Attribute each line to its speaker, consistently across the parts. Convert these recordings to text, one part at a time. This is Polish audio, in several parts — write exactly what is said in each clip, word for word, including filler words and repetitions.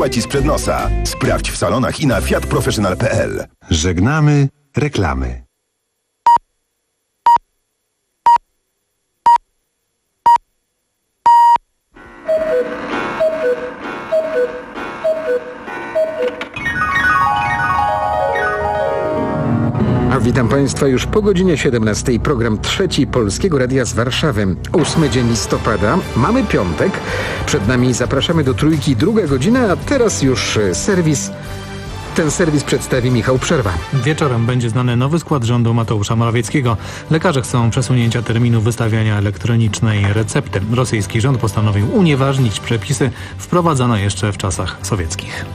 Speaker 1: ci sprzed nosa. Sprawdź w salonach i na fiat professional kropka p l.
Speaker 2: Żegnamy reklamy.
Speaker 3: Witam Państwa już po godzinie siedemnastej. Program trzeci Polskiego Radia z Warszawy. Ósmy dzień listopada. Mamy piątek. Przed nami zapraszamy do Trójki, druga godzina, a teraz już serwis. Ten serwis przedstawi Michał Przerwa.
Speaker 4: Wieczorem będzie znany nowy skład rządu Mateusza Morawieckiego. Lekarze chcą przesunięcia terminu wystawiania elektronicznej recepty. Rosyjski rząd postanowił unieważnić przepisy wprowadzone jeszcze w czasach sowieckich.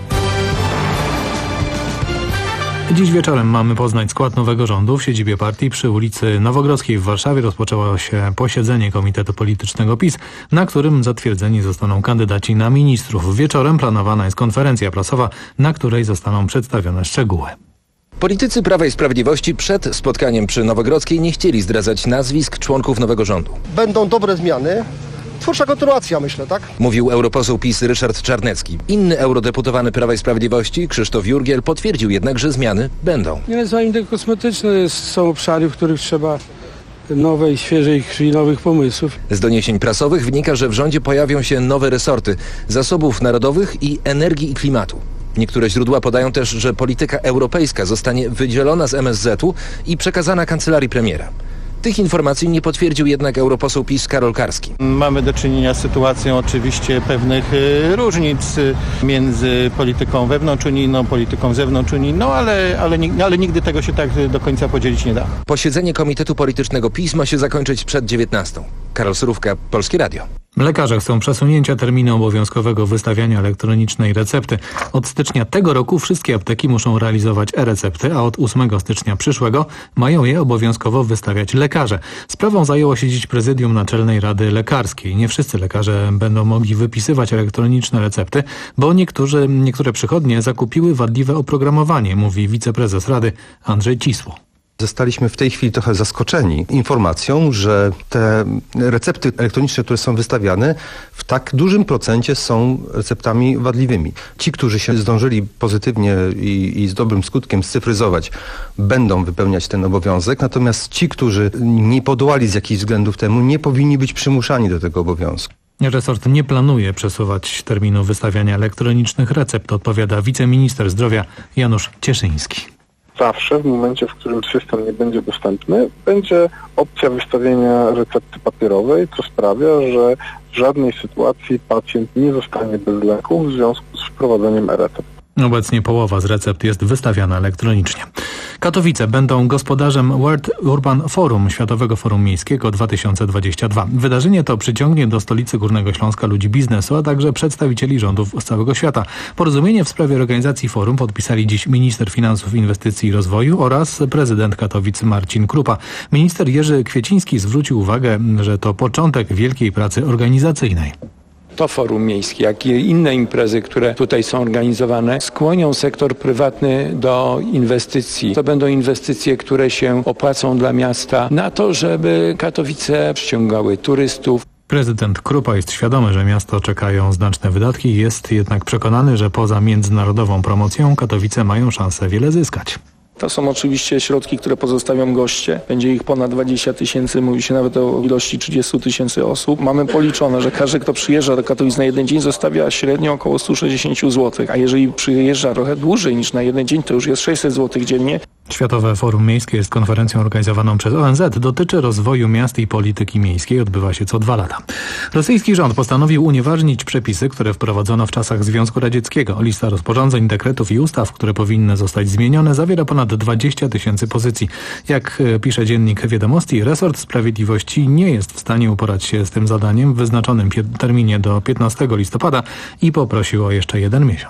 Speaker 4: Dziś wieczorem mamy poznać skład nowego rządu. W siedzibie partii przy ulicy Nowogrodzkiej w Warszawie rozpoczęło się posiedzenie Komitetu Politycznego PiS, na którym zatwierdzeni zostaną kandydaci na ministrów. Wieczorem planowana jest konferencja prasowa, na której zostaną przedstawione szczegóły.
Speaker 5: Politycy Prawa i Sprawiedliwości przed spotkaniem przy Nowogrodzkiej nie chcieli zdradzać nazwisk członków nowego rządu.
Speaker 6: Będą dobre zmiany. Twórcza kontynuacja, myślę, tak?
Speaker 5: Mówił europoseł PiS Ryszard Czarnecki. Inny eurodeputowany Prawa i Sprawiedliwości, Krzysztof Jurgiel, potwierdził jednak, że zmiany będą.
Speaker 7: Nie nazwijmy tego kosmetyczne, są obszary, w których trzeba nowej, świeżej krwi, nowych pomysłów.
Speaker 5: Z doniesień prasowych wynika, że w rządzie pojawią się nowe resorty zasobów narodowych i energii i klimatu. Niektóre źródła podają też, że polityka europejska zostanie wydzielona z M S Z u i przekazana kancelarii premiera. Tych informacji nie potwierdził jednak europoseł PiS Karol Karski.
Speaker 8: Mamy do czynienia z sytuacją oczywiście pewnych y, różnic y, między polityką wewnątrzunijną, polityką zewnątrzunijną, ale, ale, ale nigdy tego się tak do końca podzielić nie da.
Speaker 5: Posiedzenie Komitetu Politycznego PiS ma się zakończyć przed dziewiętnastą. Karol Surówka, Polskie Radio.
Speaker 4: Lekarze chcą przesunięcia terminu obowiązkowego wystawiania elektronicznej recepty. Od stycznia tego roku wszystkie apteki muszą realizować e-recepty, a od ósmego stycznia przyszłego mają je obowiązkowo wystawiać lekarze. Sprawą zajęło się dziś prezydium Naczelnej Rady Lekarskiej. Nie wszyscy lekarze będą mogli wypisywać elektroniczne recepty, bo niektórzy, niektóre przychodnie zakupiły wadliwe oprogramowanie, mówi wiceprezes Rady Andrzej Cisło.
Speaker 9: Zostaliśmy w tej chwili trochę zaskoczeni informacją, że te recepty elektroniczne, które są wystawiane, w tak dużym procencie są receptami wadliwymi. Ci, którzy się zdążyli pozytywnie i, i z dobrym skutkiem scyfryzować, będą wypełniać ten obowiązek, natomiast ci, którzy nie podołali z jakichś względów temu, nie powinni być przymuszani do tego obowiązku.
Speaker 4: Resort nie planuje przesuwać terminu wystawiania elektronicznych recept, odpowiada wiceminister zdrowia Janusz Cieszyński.
Speaker 10: Zawsze w momencie, w którym system nie będzie dostępny, będzie opcja wystawienia recepty papierowej, co sprawia, że w żadnej sytuacji pacjent nie zostanie bez leków w związku z wprowadzeniem e-recept.
Speaker 4: Obecnie połowa z recept jest wystawiana elektronicznie. Katowice będą gospodarzem World Urban Forum, Światowego Forum Miejskiego dwa tysiące dwudziestego drugiego. Wydarzenie to przyciągnie do stolicy Górnego Śląska ludzi biznesu, a także przedstawicieli rządów z całego świata. Porozumienie w sprawie organizacji forum podpisali dziś minister finansów, inwestycji i rozwoju oraz prezydent Katowic Marcin Krupa. Minister Jerzy Kwieciński zwrócił uwagę, że to początek wielkiej pracy organizacyjnej.
Speaker 11: To forum miejskie, jak i inne imprezy, które tutaj są organizowane, skłonią sektor prywatny do inwestycji. To będą inwestycje, które się opłacą dla miasta na to, żeby Katowice przyciągały turystów.
Speaker 4: Prezydent Krupa jest świadomy, że miasto czekają znaczne wydatki, jest jednak przekonany, że poza międzynarodową promocją Katowice mają szansę wiele zyskać.
Speaker 12: To są oczywiście środki, które pozostawią goście. Będzie ich ponad dwadzieścia tysięcy, mówi się nawet o ilości trzydzieści tysięcy osób. Mamy policzone, że każdy, kto przyjeżdża do Katowic na jeden dzień, zostawia średnio około sto sześćdziesiąt złotych, a jeżeli przyjeżdża trochę dłużej niż na jeden dzień, to już jest sześćset złotych dziennie.
Speaker 4: Światowe Forum Miejskie jest konferencją organizowaną przez O N Z. Dotyczy rozwoju miast i polityki miejskiej. Odbywa się co dwa lata. Rosyjski rząd postanowił unieważnić przepisy, które wprowadzono w czasach Związku Radzieckiego. Lista rozporządzeń, dekretów i ustaw, które powinny zostać zmienione, zawiera ponad dwadzieścia tysięcy pozycji. Jak pisze dziennik Wiadomości, resort sprawiedliwości nie jest w stanie uporać się z tym zadaniem w wyznaczonym terminie do piętnastego listopada i poprosił o jeszcze jeden miesiąc.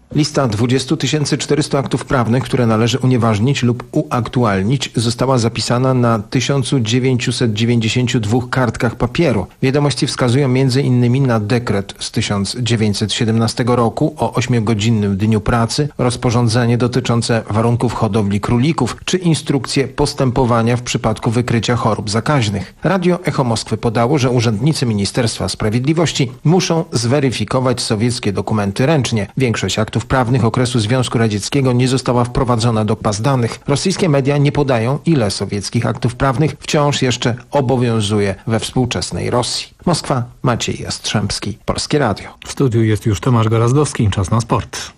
Speaker 13: Lista dwadzieścia tysięcy czterysta aktów prawnych, które należy unieważnić lub uaktualnić, została zapisana na tysiąc dziewięćset dziewięćdziesięciu dwóch kartkach papieru. Wiadomości wskazują między innymi na dekret z tysiąc dziewięćset siedemnastego roku o ośmiogodzinnym dniu pracy, rozporządzenie dotyczące warunków hodowli królików czy instrukcje postępowania w przypadku wykrycia chorób zakaźnych. Radio Echo Moskwy podało, że urzędnicy Ministerstwa Sprawiedliwości muszą zweryfikować sowieckie dokumenty ręcznie. Większość aktów prawnych okresu Związku Radzieckiego nie została wprowadzona do baz danych. Rosyjskie media nie podają, ile sowieckich aktów prawnych wciąż jeszcze obowiązuje we współczesnej Rosji. Moskwa, Maciej Jastrzębski, Polskie Radio.
Speaker 4: W studiu jest już Tomasz Gorazdowski, czas na sport.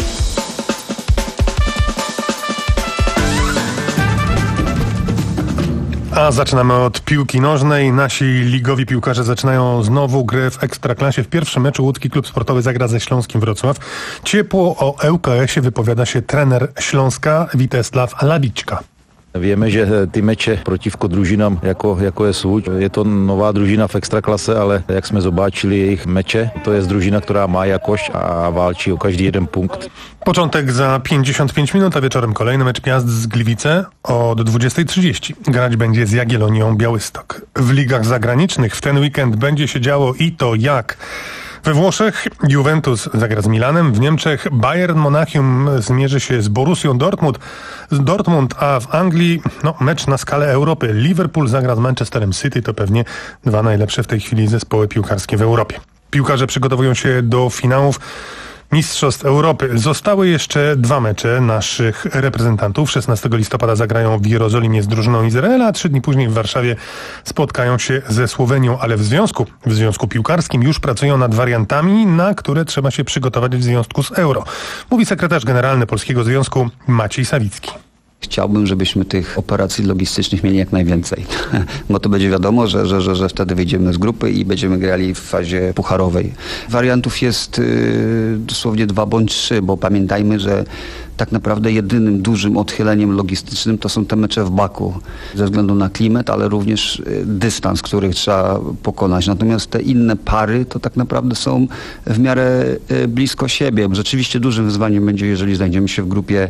Speaker 14: A zaczynamy od piłki nożnej. Nasi ligowi piłkarze zaczynają znowu grę w Ekstraklasie. W pierwszym meczu łódzki klub sportowy zagra ze Śląskim Wrocław. Ciepło o L K S-ie wypowiada się trener Śląska Witesław Labička.
Speaker 15: Wiemy, že ty meče protivko družinám, jako, jako je Suď, je to nová družina v Ekstraklase, ale jak jsme zobačili jejich meče, to jest družina, która ma jakość, a walczy o każdy jeden punkt.
Speaker 14: Początek za pięćdziesiąt pięć minut, a wieczorem kolejny mecz Piast z Gliwice od dwudziestej trzydzieści. Grać będzie z Jagiellonią Białystok. W ligach zagranicznych w ten weekend będzie się działo i to jak... We Włoszech Juventus zagra z Milanem, w Niemczech Bayern Monachium zmierzy się z Borussią Dortmund, Dortmund, a w Anglii no, mecz na skalę Europy. Liverpool zagra z Manchesterem City, to pewnie dwa najlepsze w tej chwili zespoły piłkarskie w Europie. Piłkarze przygotowują się do finałów Mistrzostw Europy. Zostały jeszcze dwa mecze naszych reprezentantów. szesnastego listopada zagrają w Jerozolimie z drużyną Izraela, a trzy dni później w Warszawie spotkają się ze Słowenią, ale w związku, w związku piłkarskim już pracują nad wariantami, na które trzeba się przygotować w związku z Euro. Mówi sekretarz generalny Polskiego Związku Maciej Sawicki.
Speaker 16: Chciałbym, żebyśmy tych operacji logistycznych mieli jak najwięcej, bo to będzie wiadomo, że, że, że, że wtedy wyjdziemy z grupy i będziemy grali w fazie pucharowej. Wariantów jest yy, dosłownie dwa bądź trzy, bo pamiętajmy, że tak naprawdę jedynym dużym odchyleniem logistycznym to są te mecze w Baku, ze względu na klimat, ale również dystans, który trzeba pokonać. Natomiast te inne pary to tak naprawdę są w miarę blisko siebie. Rzeczywiście dużym wyzwaniem będzie, jeżeli znajdziemy się w grupie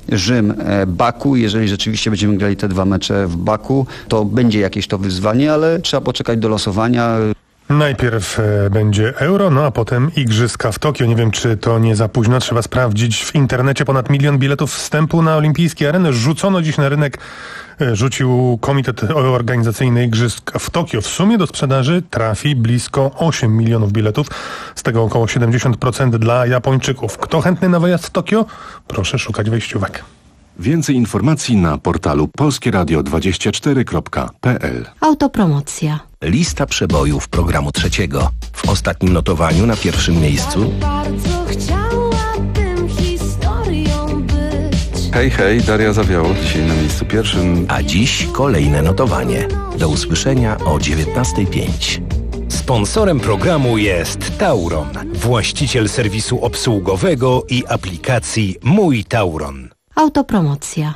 Speaker 16: Rzym-Baku. Jeżeli rzeczywiście będziemy grali te dwa mecze w Baku, to będzie jakieś to wyzwanie, ale trzeba poczekać do losowania.
Speaker 14: Najpierw e, będzie Euro, no a potem Igrzyska w Tokio. Nie wiem, czy to nie za późno. Trzeba sprawdzić w internecie. Ponad milion biletów wstępu na olimpijskie areny rzucono dziś na rynek. E, rzucił Komitet Organizacyjny Igrzysk w Tokio. W sumie do sprzedaży trafi blisko osiem milionów biletów. Z tego około siedemdziesiąt procent dla Japończyków. Kto chętny na wyjazd w Tokio? Proszę szukać wejściówek.
Speaker 2: Więcej informacji na portalu polskieradio dwadzieścia cztery kropka p l.
Speaker 17: Autopromocja.
Speaker 18: Lista przebojów programu trzeciego. W ostatnim notowaniu na pierwszym miejscu
Speaker 17: Bardzo chciałabym historią być.
Speaker 19: Hej, hej, Daria Zawiało, dzisiaj na miejscu pierwszym.
Speaker 18: A dziś kolejne notowanie. Do usłyszenia o dziewiętnastej pięć. Sponsorem programu jest Tauron, właściciel serwisu obsługowego i aplikacji Mój Tauron.
Speaker 17: Autopromocja.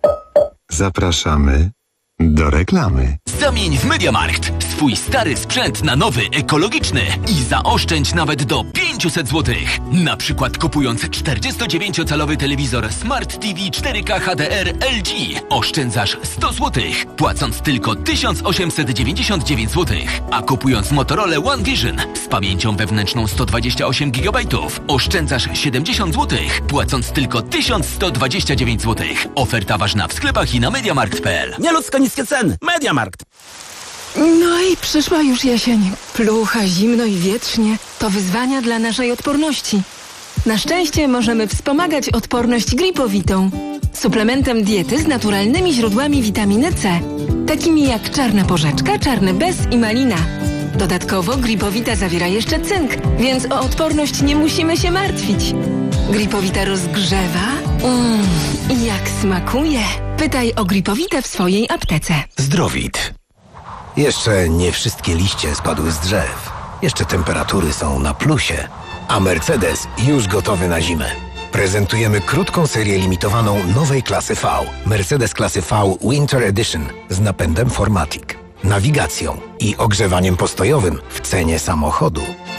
Speaker 2: Zapraszamy do reklamy.
Speaker 20: Zamień w MediaMarkt swój stary sprzęt na nowy, ekologiczny i zaoszczędź nawet do pięćset złotych. Na przykład kupując czterdziestodziewięciocalowy telewizor Smart T V cztery K H D R L G oszczędzasz sto złotych, płacąc tylko tysiąc osiemset dziewięćdziesiąt dziewięć złotych. A kupując Motorola One Vision z pamięcią wewnętrzną sto dwadzieścia osiem gigabajtów oszczędzasz siedemdziesiąt złotych, płacąc tylko tysiąc sto dwadzieścia dziewięć złotych. Oferta ważna w sklepach i na mediamarkt kropka p l.
Speaker 21: Nieludzko niskie ceny. MediaMarkt.
Speaker 22: No i przyszła już jesień. Plucha, zimno i wietrznie. To wyzwania dla naszej odporności. Na szczęście możemy wspomagać odporność Gripowitą. Suplementem diety z naturalnymi źródłami witaminy C. Takimi jak czarna porzeczka, czarny bez i malina. Dodatkowo Gripowita zawiera jeszcze cynk, więc o odporność nie musimy się martwić. Gripowita rozgrzewa. Mmm, i jak smakuje. Pytaj o Gripowitę w swojej aptece.
Speaker 23: Zdrowit. Jeszcze nie wszystkie liście spadły z drzew. Jeszcze temperatury są na plusie. A Mercedes już gotowy na zimę. Prezentujemy krótką serię limitowaną nowej klasy V. Mercedes klasy V Winter Edition z napędem Formatic, nawigacją i ogrzewaniem postojowym w cenie samochodu.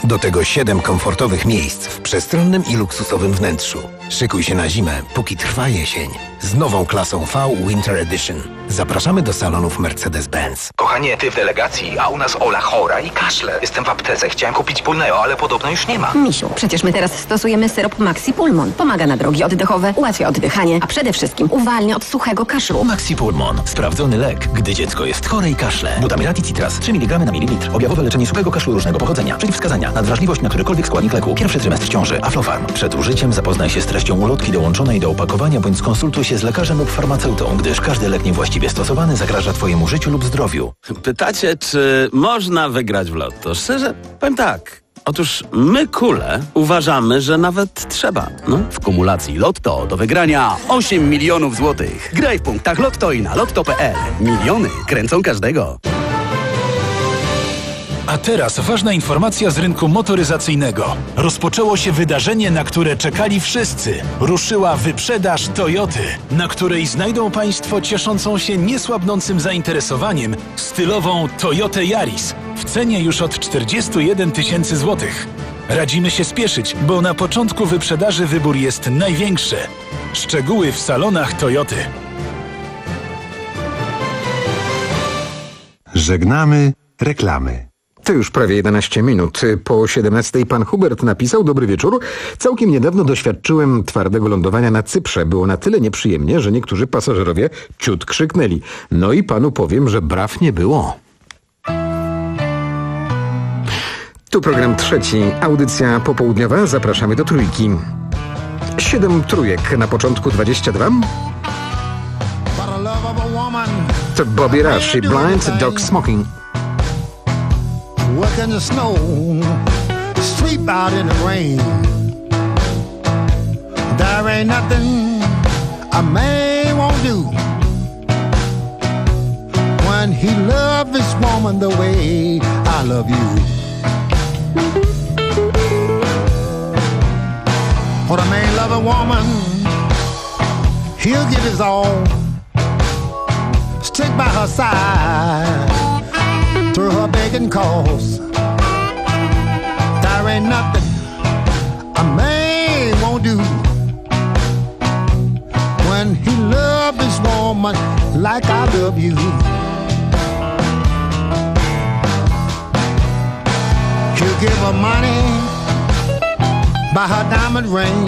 Speaker 23: Do tego siedem komfortowych miejsc w przestronnym i luksusowym wnętrzu. Szykuj się na zimę, póki trwa jesień. Z nową klasą V Winter Edition. Zapraszamy do salonów Mercedes-Benz.
Speaker 1: Kochanie, ty w delegacji, a u nas Ola chora i kaszle. Jestem w aptece, chciałem kupić Pulneo, ale podobno już nie ma.
Speaker 3: Misiu, przecież my teraz stosujemy syrop Maxi Pulmon. Pomaga na drogi oddechowe, ułatwia oddychanie, a przede wszystkim uwalnia od suchego kaszlu.
Speaker 1: Maxi Pulmon. Sprawdzony lek, gdy dziecko jest chore i kaszle. Glutamylat i citras. trzy miligramy na mililitr. Objawowe leczenie suchego kaszlu różnego pochodzenia. Przeciwwskazania. Nadwrażliwość na którykolwiek składnik leku. Pierwszy trymestr ciąży. Aflofarm. Przed użyciem zapoznaj się z treścią ulotki dołączonej do opakowania bądź skonsultuj się z lekarzem lub farmaceutą, gdyż każdy lek niewłaściwie stosowany zagraża twojemu życiu lub zdrowiu.
Speaker 21: Pytacie, czy można wygrać w lotto? Szczerze, powiem tak. Otóż my, kule, uważamy, że nawet trzeba. No.
Speaker 6: W kumulacji Lotto do wygrania osiem milionów złotych. Graj w punktach Lotto i na lotto kropka p l. Miliony kręcą każdego.
Speaker 24: A teraz ważna informacja z rynku motoryzacyjnego. Rozpoczęło się wydarzenie, na które czekali wszyscy. Ruszyła wyprzedaż Toyoty, na której znajdą Państwo cieszącą się niesłabnącym zainteresowaniem stylową Toyotę Yaris w cenie już od czterdziestu jeden tysięcy złotych. Radzimy się spieszyć, bo na początku wyprzedaży wybór jest największy. Szczegóły w salonach Toyoty.
Speaker 25: Żegnamy reklamy. To już prawie jedenaście minut. Po siedemnastej pan Hubert napisał: dobry wieczór. Całkiem niedawno doświadczyłem twardego lądowania na Cyprze. Było na tyle nieprzyjemnie, że niektórzy pasażerowie ciut krzyknęli. No i panu powiem, że braw nie było. Tu program trzeci, audycja popołudniowa. Zapraszamy do trójki. Siedem trójek, na początku dwadzieścia dwa. To Bobby Rush i Blind Dog Smoking.
Speaker 26: Work in the snow, sleep out in the rain. There ain't nothing a man won't do when he loves his woman the way I love you. When a man loves a woman, he'll give his all, stick by her side through her begging calls. There ain't nothing a man won't do when he loves his woman like I love you. He'll give her money, buy her diamond ring,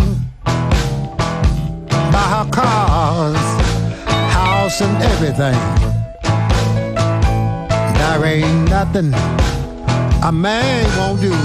Speaker 26: buy her cars, house and everything. There ain't nothing a man won't do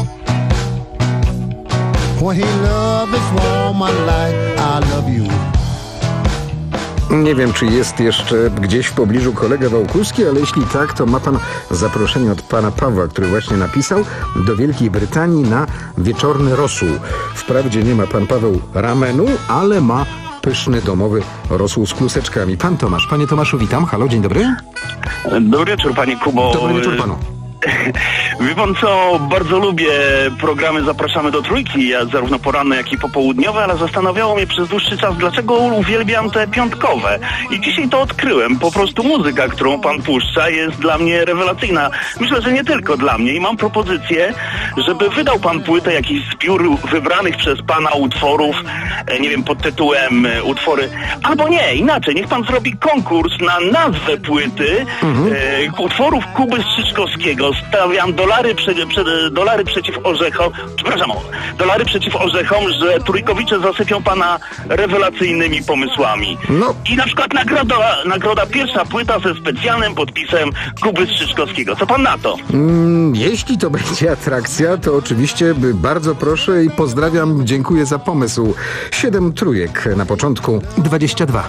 Speaker 26: when he loves his woman like I love you.
Speaker 25: Nie wiem, czy jest jeszcze gdzieś w pobliżu kolega Wałkuski, ale jeśli tak, to ma pan zaproszenie od pana Pawła, który właśnie napisał, do Wielkiej Brytanii na wieczorny rosół. Wprawdzie nie ma pan Paweł ramenu, ale ma pyszny domowy rosół z kluseczkami. Pan Tomasz. Panie Tomaszu, witam. Halo, dzień dobry.
Speaker 27: Dobry wieczór, panie Kubo.
Speaker 25: Dobry wieczór panu.
Speaker 27: Wie pan co, bardzo lubię programy Zapraszamy do Trójki, ja zarówno poranne, jak i popołudniowe, ale zastanawiało mnie przez dłuższy czas, dlaczego uwielbiam te piątkowe. I dzisiaj to odkryłem. Po prostu muzyka, którą pan puszcza, jest dla mnie rewelacyjna. Myślę, że nie tylko dla mnie. I mam propozycję, żeby wydał pan płytę, jakiś zbiór wybranych przez pana utworów, nie wiem, pod tytułem utwory. Albo nie, inaczej, niech pan zrobi konkurs na nazwę płyty mhm. e, utworów Kuby Strzyczkowskiego. Stawiam dolary, prze, prze, dolary przeciw orzechom, przepraszam, dolary przeciw orzechom, że trójkowicze zasypią pana rewelacyjnymi pomysłami. No. I na przykład nagroda, nagroda pierwsza płyta ze specjalnym podpisem Kuby Strzyczkowskiego. Co pan na to?
Speaker 25: Mm, jeśli to będzie atrakcja, to oczywiście bardzo proszę i pozdrawiam, dziękuję za pomysł. Siedem trójek na początku dwadzieścia dwa.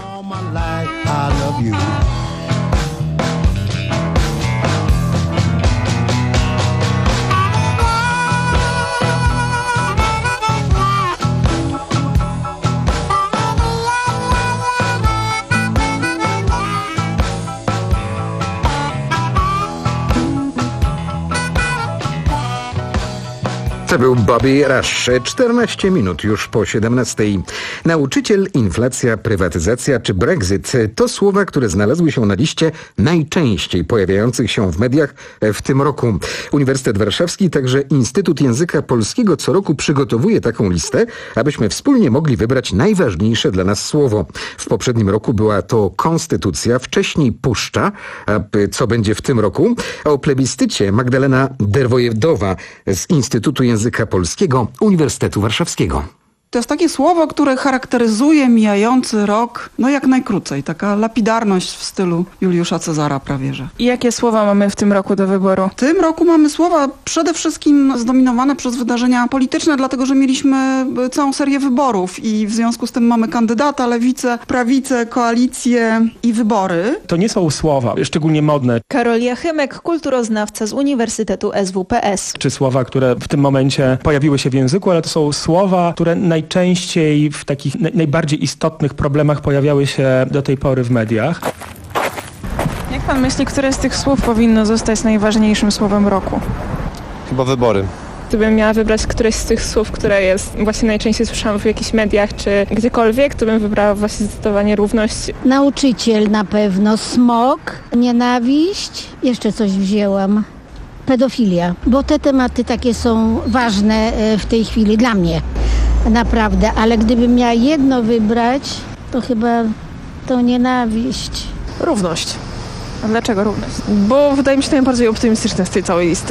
Speaker 25: To był Bobby Rush. czternaście minut już po siedemnastej. Nauczyciel, inflacja, prywatyzacja czy Brexit to słowa, które znalazły się na liście najczęściej pojawiających się w mediach w tym roku. Uniwersytet Warszawski, także Instytut Języka Polskiego co roku przygotowuje taką listę, abyśmy wspólnie mogli wybrać najważniejsze dla nas słowo. W poprzednim roku była to konstytucja, wcześniej puszcza. A co będzie w tym roku? O plebiscycie Magdalena Derwojedowa z Instytutu Języka Polskiego Uniwersytetu Warszawskiego.
Speaker 5: To jest takie słowo, które charakteryzuje mijający rok, no jak najkrócej. Taka lapidarność w stylu Juliusza Cezara prawie że.
Speaker 7: I jakie słowa mamy w tym roku do wyboru?
Speaker 5: W tym roku mamy słowa przede wszystkim zdominowane przez wydarzenia polityczne, dlatego że mieliśmy całą serię wyborów i w związku z tym mamy kandydata, lewicę, prawicę, koalicję i wybory.
Speaker 8: To nie są słowa szczególnie modne.
Speaker 9: Karol Jachymek, kulturoznawca z Uniwersytetu S W P S.
Speaker 8: Czy słowa, które w tym momencie pojawiły się w języku, ale to są słowa, które najczęściej w takich najbardziej istotnych problemach pojawiały się do tej pory w mediach.
Speaker 7: Jak pan myśli, które z tych słów powinno zostać najważniejszym słowem roku?
Speaker 10: Chyba wybory.
Speaker 7: Gdybym miała wybrać któreś z tych słów, które jest właśnie najczęściej słyszałam w jakichś mediach czy gdziekolwiek, to bym wybrała właśnie zdecydowanie równość.
Speaker 11: Nauczyciel na pewno, smog, nienawiść, jeszcze coś wzięłam. Pedofilia, bo te tematy takie są ważne w tej chwili dla mnie. Naprawdę, ale gdybym miała jedno wybrać, to chyba to nienawiść.
Speaker 7: Równość. A dlaczego równość? Bo wydaje mi się to najbardziej optymistyczne z tej całej listy.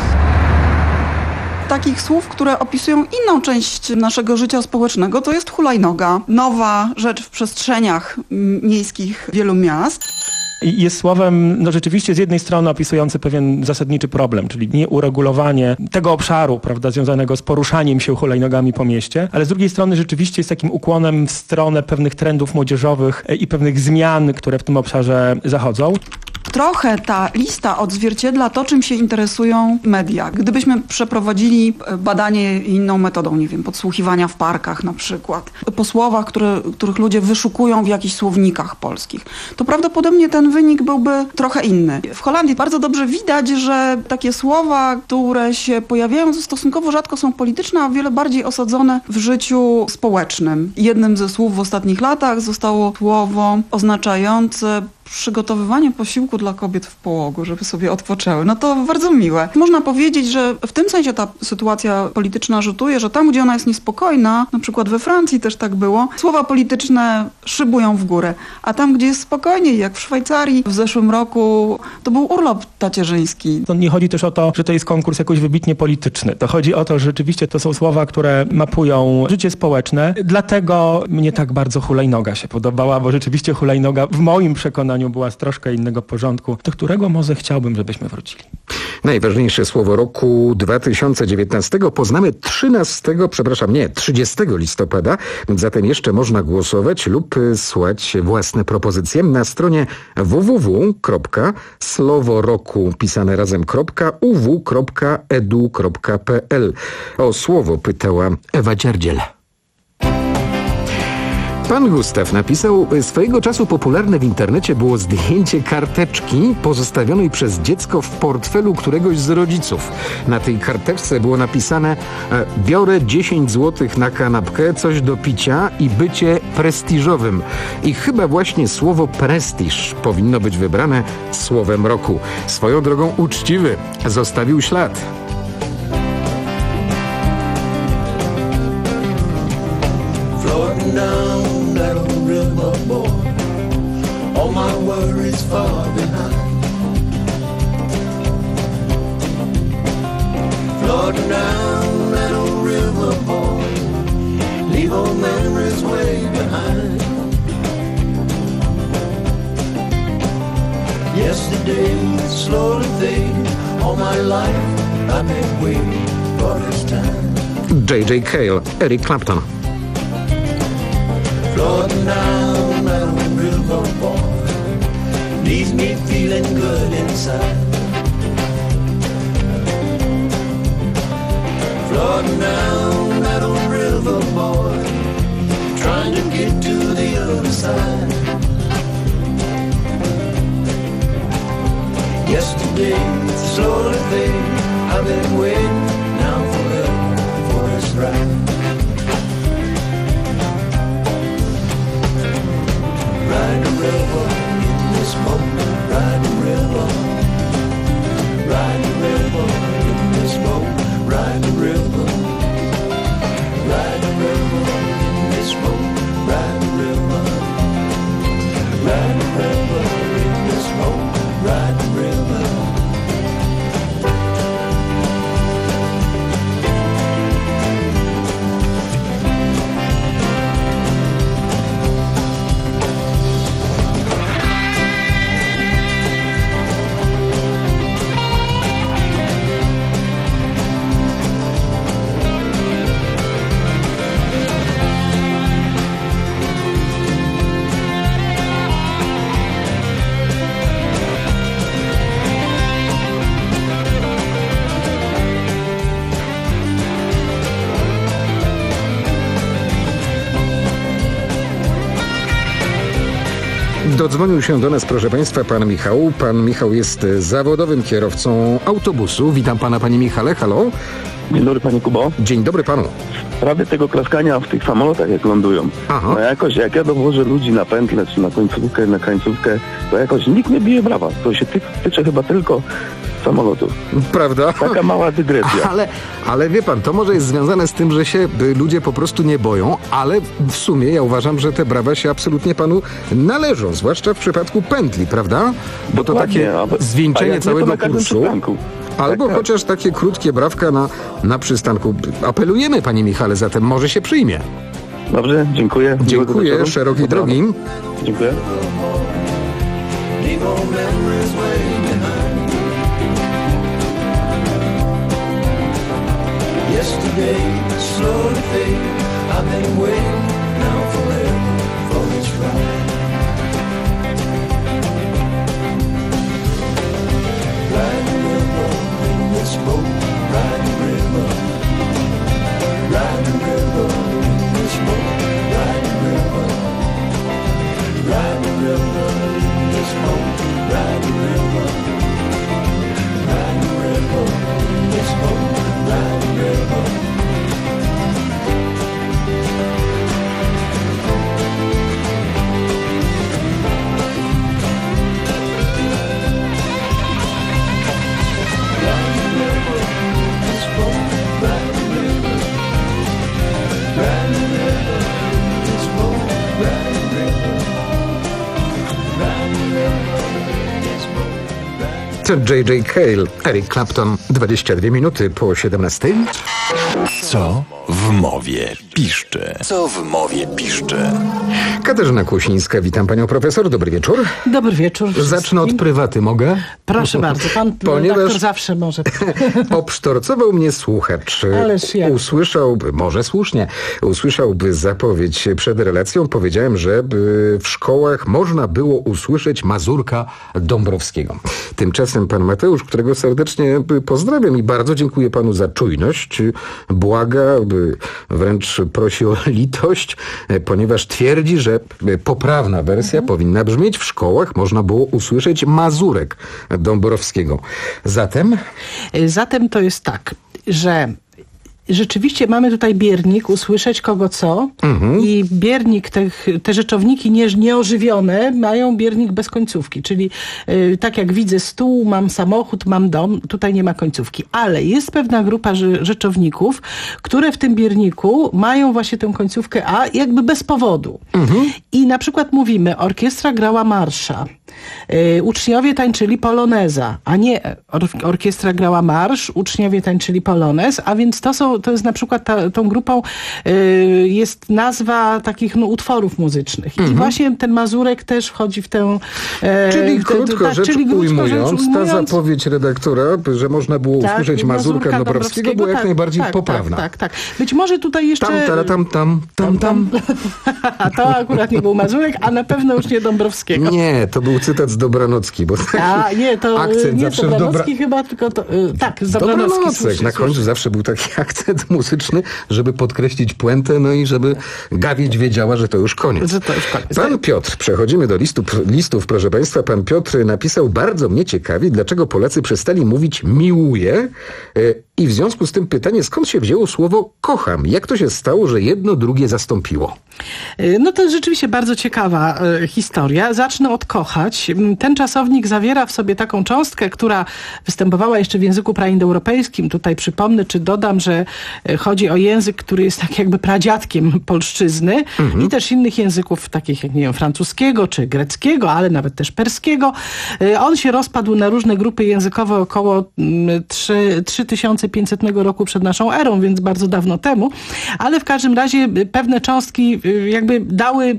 Speaker 5: Takich słów, które opisują inną część naszego życia społecznego, to jest hulajnoga. Nowa rzecz w przestrzeniach miejskich wielu miast.
Speaker 8: Jest słowem, no rzeczywiście z jednej strony opisujący pewien zasadniczy problem, czyli nieuregulowanie tego obszaru, prawda, związanego z poruszaniem się hulajnogami po mieście, ale z drugiej strony rzeczywiście jest takim ukłonem w stronę pewnych trendów młodzieżowych i pewnych zmian, które w tym obszarze zachodzą.
Speaker 5: Trochę ta lista odzwierciedla to, czym się interesują media. Gdybyśmy przeprowadzili badanie inną metodą, nie wiem, podsłuchiwania w parkach na przykład, po słowach, które, których ludzie wyszukują w jakichś słownikach polskich, to prawdopodobnie ten wynik byłby trochę inny. W Holandii bardzo dobrze widać, że takie słowa, które się pojawiają, stosunkowo rzadko są polityczne, a wiele bardziej osadzone w życiu społecznym. Jednym ze słów w ostatnich latach zostało słowo oznaczające przygotowywanie posiłku dla kobiet w połogu, żeby sobie odpoczęły. No to bardzo miłe. Można powiedzieć, że w tym sensie ta sytuacja polityczna rzutuje, że tam, gdzie ona jest niespokojna, na przykład we Francji też tak było, słowa polityczne szybują w górę. A tam, gdzie jest spokojniej, jak w Szwajcarii w zeszłym roku, to był urlop tacierzyński.
Speaker 8: To nie chodzi też o to, że to jest konkurs jakoś wybitnie polityczny. To chodzi o to, że rzeczywiście to są słowa, które mapują życie społeczne. Dlatego mnie tak bardzo hulajnoga się podobała, bo rzeczywiście hulajnoga w moim przekonaniu była z troszkę innego porządku, do którego może chciałbym, żebyśmy wrócili.
Speaker 25: Najważniejsze słowo roku dwa tysiące dziewiętnastego poznamy trzynastego, przepraszam, nie, trzydziestego listopada. Zatem jeszcze można głosować lub słać własne propozycje na stronie w w w kropka słowo roku pisane razem kropka u w kropka e d u kropka p l. O słowo pytała Ewa Dzierdziel. Pan Gustaw napisał, swojego czasu popularne w internecie było zdjęcie karteczki pozostawionej przez dziecko w portfelu któregoś z rodziców. Na tej karteczce było napisane: biorę dziesięć złotych na kanapkę, coś do picia i bycie prestiżowym. I chyba właśnie słowo prestiż powinno być wybrane słowem roku. Swoją drogą uczciwy, zostawił ślad.
Speaker 12: All my worries far behind. Floating down that old river, boy, leave old memories way behind. Yesterday slowly fading, all my life I've been waiting for this time.
Speaker 25: J J Cale, Eric Clapton.
Speaker 12: Floating down that old river, boy, leaves me feeling good inside. Floating down that old river, boy, trying to get to the other side. Yesterday, slowly fading, I've been waiting now forever.
Speaker 25: Dodzwonił się do nas, proszę państwa, pan Michał. Pan Michał jest zawodowym kierowcą autobusu. Witam pana, panie Michale. Halo.
Speaker 4: Dzień dobry, panie Kubo.
Speaker 25: Dzień dobry panu.
Speaker 4: W sprawie tego klaskania w tych samolotach, jak lądują.
Speaker 25: Aha.
Speaker 4: No jakoś, jak ja dowożę ludzi na pętlę, czy na końcówkę, na końcówkę, to jakoś nikt nie bije brawa. To się ty, tyczy chyba tylko samolotów.
Speaker 25: Prawda?
Speaker 4: Taka mała dygresja.
Speaker 25: Ale, ale wie pan, to może jest związane z tym, że się ludzie po prostu nie boją, ale w sumie ja uważam, że te brawa się absolutnie panu należą, zwłaszcza w przypadku pętli, prawda? Bo to
Speaker 4: Dokładnie,
Speaker 25: takie
Speaker 4: a-
Speaker 25: zwieńczenie
Speaker 4: a jak nie, to
Speaker 25: całego
Speaker 4: na każdym
Speaker 25: kursu.
Speaker 4: przystanku.
Speaker 25: Albo
Speaker 4: Tak, tak.
Speaker 25: chociaż takie krótkie brawka na, na przystanku. Apelujemy, panie Michale, zatem może się przyjmie.
Speaker 4: Dobrze, dziękuję.
Speaker 25: Dziękuję, szerokiej drogi.
Speaker 4: Dziękuję.
Speaker 12: Leave all memories way behind. Yesterday slowly fade. I've been waiting now forever for its ride. Ride the river in this boat. Ride the river. Ride the river in this boat. Ride the river. Ride the river in this boat. Ride the river. Ride the river in this boat. Ride the river.
Speaker 25: To J J Cale, Eric Clapton, dwadzieścia dwie minuty po siedemnastej.
Speaker 10: Co w mowie piszczy? Co w mowie piszczy?
Speaker 25: Katarzyna Kłosińska, witam panią profesor, dobry wieczór.
Speaker 13: Dobry wieczór.
Speaker 25: Zacznę od prywaty, mogę?
Speaker 13: Proszę bardzo, pan
Speaker 25: Ponieważ
Speaker 13: redaktor zawsze może.
Speaker 25: obsztorcował mnie słuchacz.
Speaker 13: Ależ jak?
Speaker 25: Usłyszałby, może słusznie, usłyszałby zapowiedź przed relacją. Powiedziałem, że by w szkołach można było usłyszeć Mazurka Dąbrowskiego. Tymczasem pan Mateusz, którego serdecznie pozdrawiam i bardzo dziękuję panu za czujność, błaga, wręcz prosi o litość, ponieważ twierdzi, że poprawna wersja mhm. powinna brzmieć: w szkołach można było usłyszeć Mazurek Dąbrowskiego. Zatem?
Speaker 13: Zatem to jest tak, że rzeczywiście mamy tutaj biernik, usłyszeć kogo co mhm. i biernik, te, te rzeczowniki nie, nieożywione mają biernik bez końcówki, czyli y, tak jak widzę stół, mam samochód, mam dom, tutaj nie ma końcówki, ale jest pewna grupa ży, rzeczowników, które w tym bierniku mają właśnie tę końcówkę A jakby bez powodu. Mhm. I na przykład mówimy, orkiestra grała marsza, y, uczniowie tańczyli poloneza, a nie or, orkiestra grała marsz, uczniowie tańczyli polonez, a więc to są to jest na przykład ta, tą grupą y, jest nazwa takich no, utworów muzycznych. Mhm. I właśnie ten Mazurek też wchodzi w tę... E,
Speaker 25: czyli
Speaker 13: w te,
Speaker 25: krótko
Speaker 13: tak,
Speaker 25: rzecz
Speaker 13: czyli
Speaker 25: ujmując,
Speaker 13: rzecz ujmując,
Speaker 25: ta zapowiedź redaktora, że można było
Speaker 13: tak,
Speaker 25: usłyszeć Mazurka Dąbrowskiego, była jak
Speaker 13: tak,
Speaker 25: najbardziej
Speaker 13: tak,
Speaker 25: poprawna.
Speaker 13: Tak, tak, tak. Być może tutaj jeszcze...
Speaker 25: Tam, tara, tam, tam, tam, tam.
Speaker 13: A to akurat nie był Mazurek, a na pewno już nie Dąbrowskiego.
Speaker 25: Nie, to był cytat z Dobranocki, bo
Speaker 13: a, nie, to
Speaker 25: akcent
Speaker 13: nie
Speaker 25: zawsze
Speaker 13: Dobranocki
Speaker 25: w Dobra...
Speaker 13: chyba, tylko to... Y, tak, z Dobranocki.
Speaker 25: Dobranocek. Na końcu zawsze był taki akcent muzyczny, żeby podkreślić puentę, no i żeby Gawieć wiedziała, że to już koniec.
Speaker 13: Że to już koniec.
Speaker 25: Pan Piotr, przechodzimy do listów, listów, proszę państwa. Pan Piotr napisał: bardzo mnie ciekawi, dlaczego Polacy przestali mówić miłuję. I w związku z tym pytanie, skąd się wzięło słowo kocham? Jak to się stało, że jedno drugie zastąpiło?
Speaker 13: No to jest rzeczywiście bardzo ciekawa e, historia. Zacznę od kochać. Ten czasownik zawiera w sobie taką cząstkę, która występowała jeszcze w języku praindoeuropejskim. Tutaj przypomnę, czy dodam, że chodzi o język, który jest tak jakby pradziadkiem polszczyzny mhm. i też innych języków, takich jak nie wiem, francuskiego czy greckiego, ale nawet też perskiego. E, on się rozpadł na różne grupy językowe około trzy tysiące pięćsetnego roku przed naszą erą, więc bardzo dawno temu. Ale w każdym razie pewne cząstki jakby dały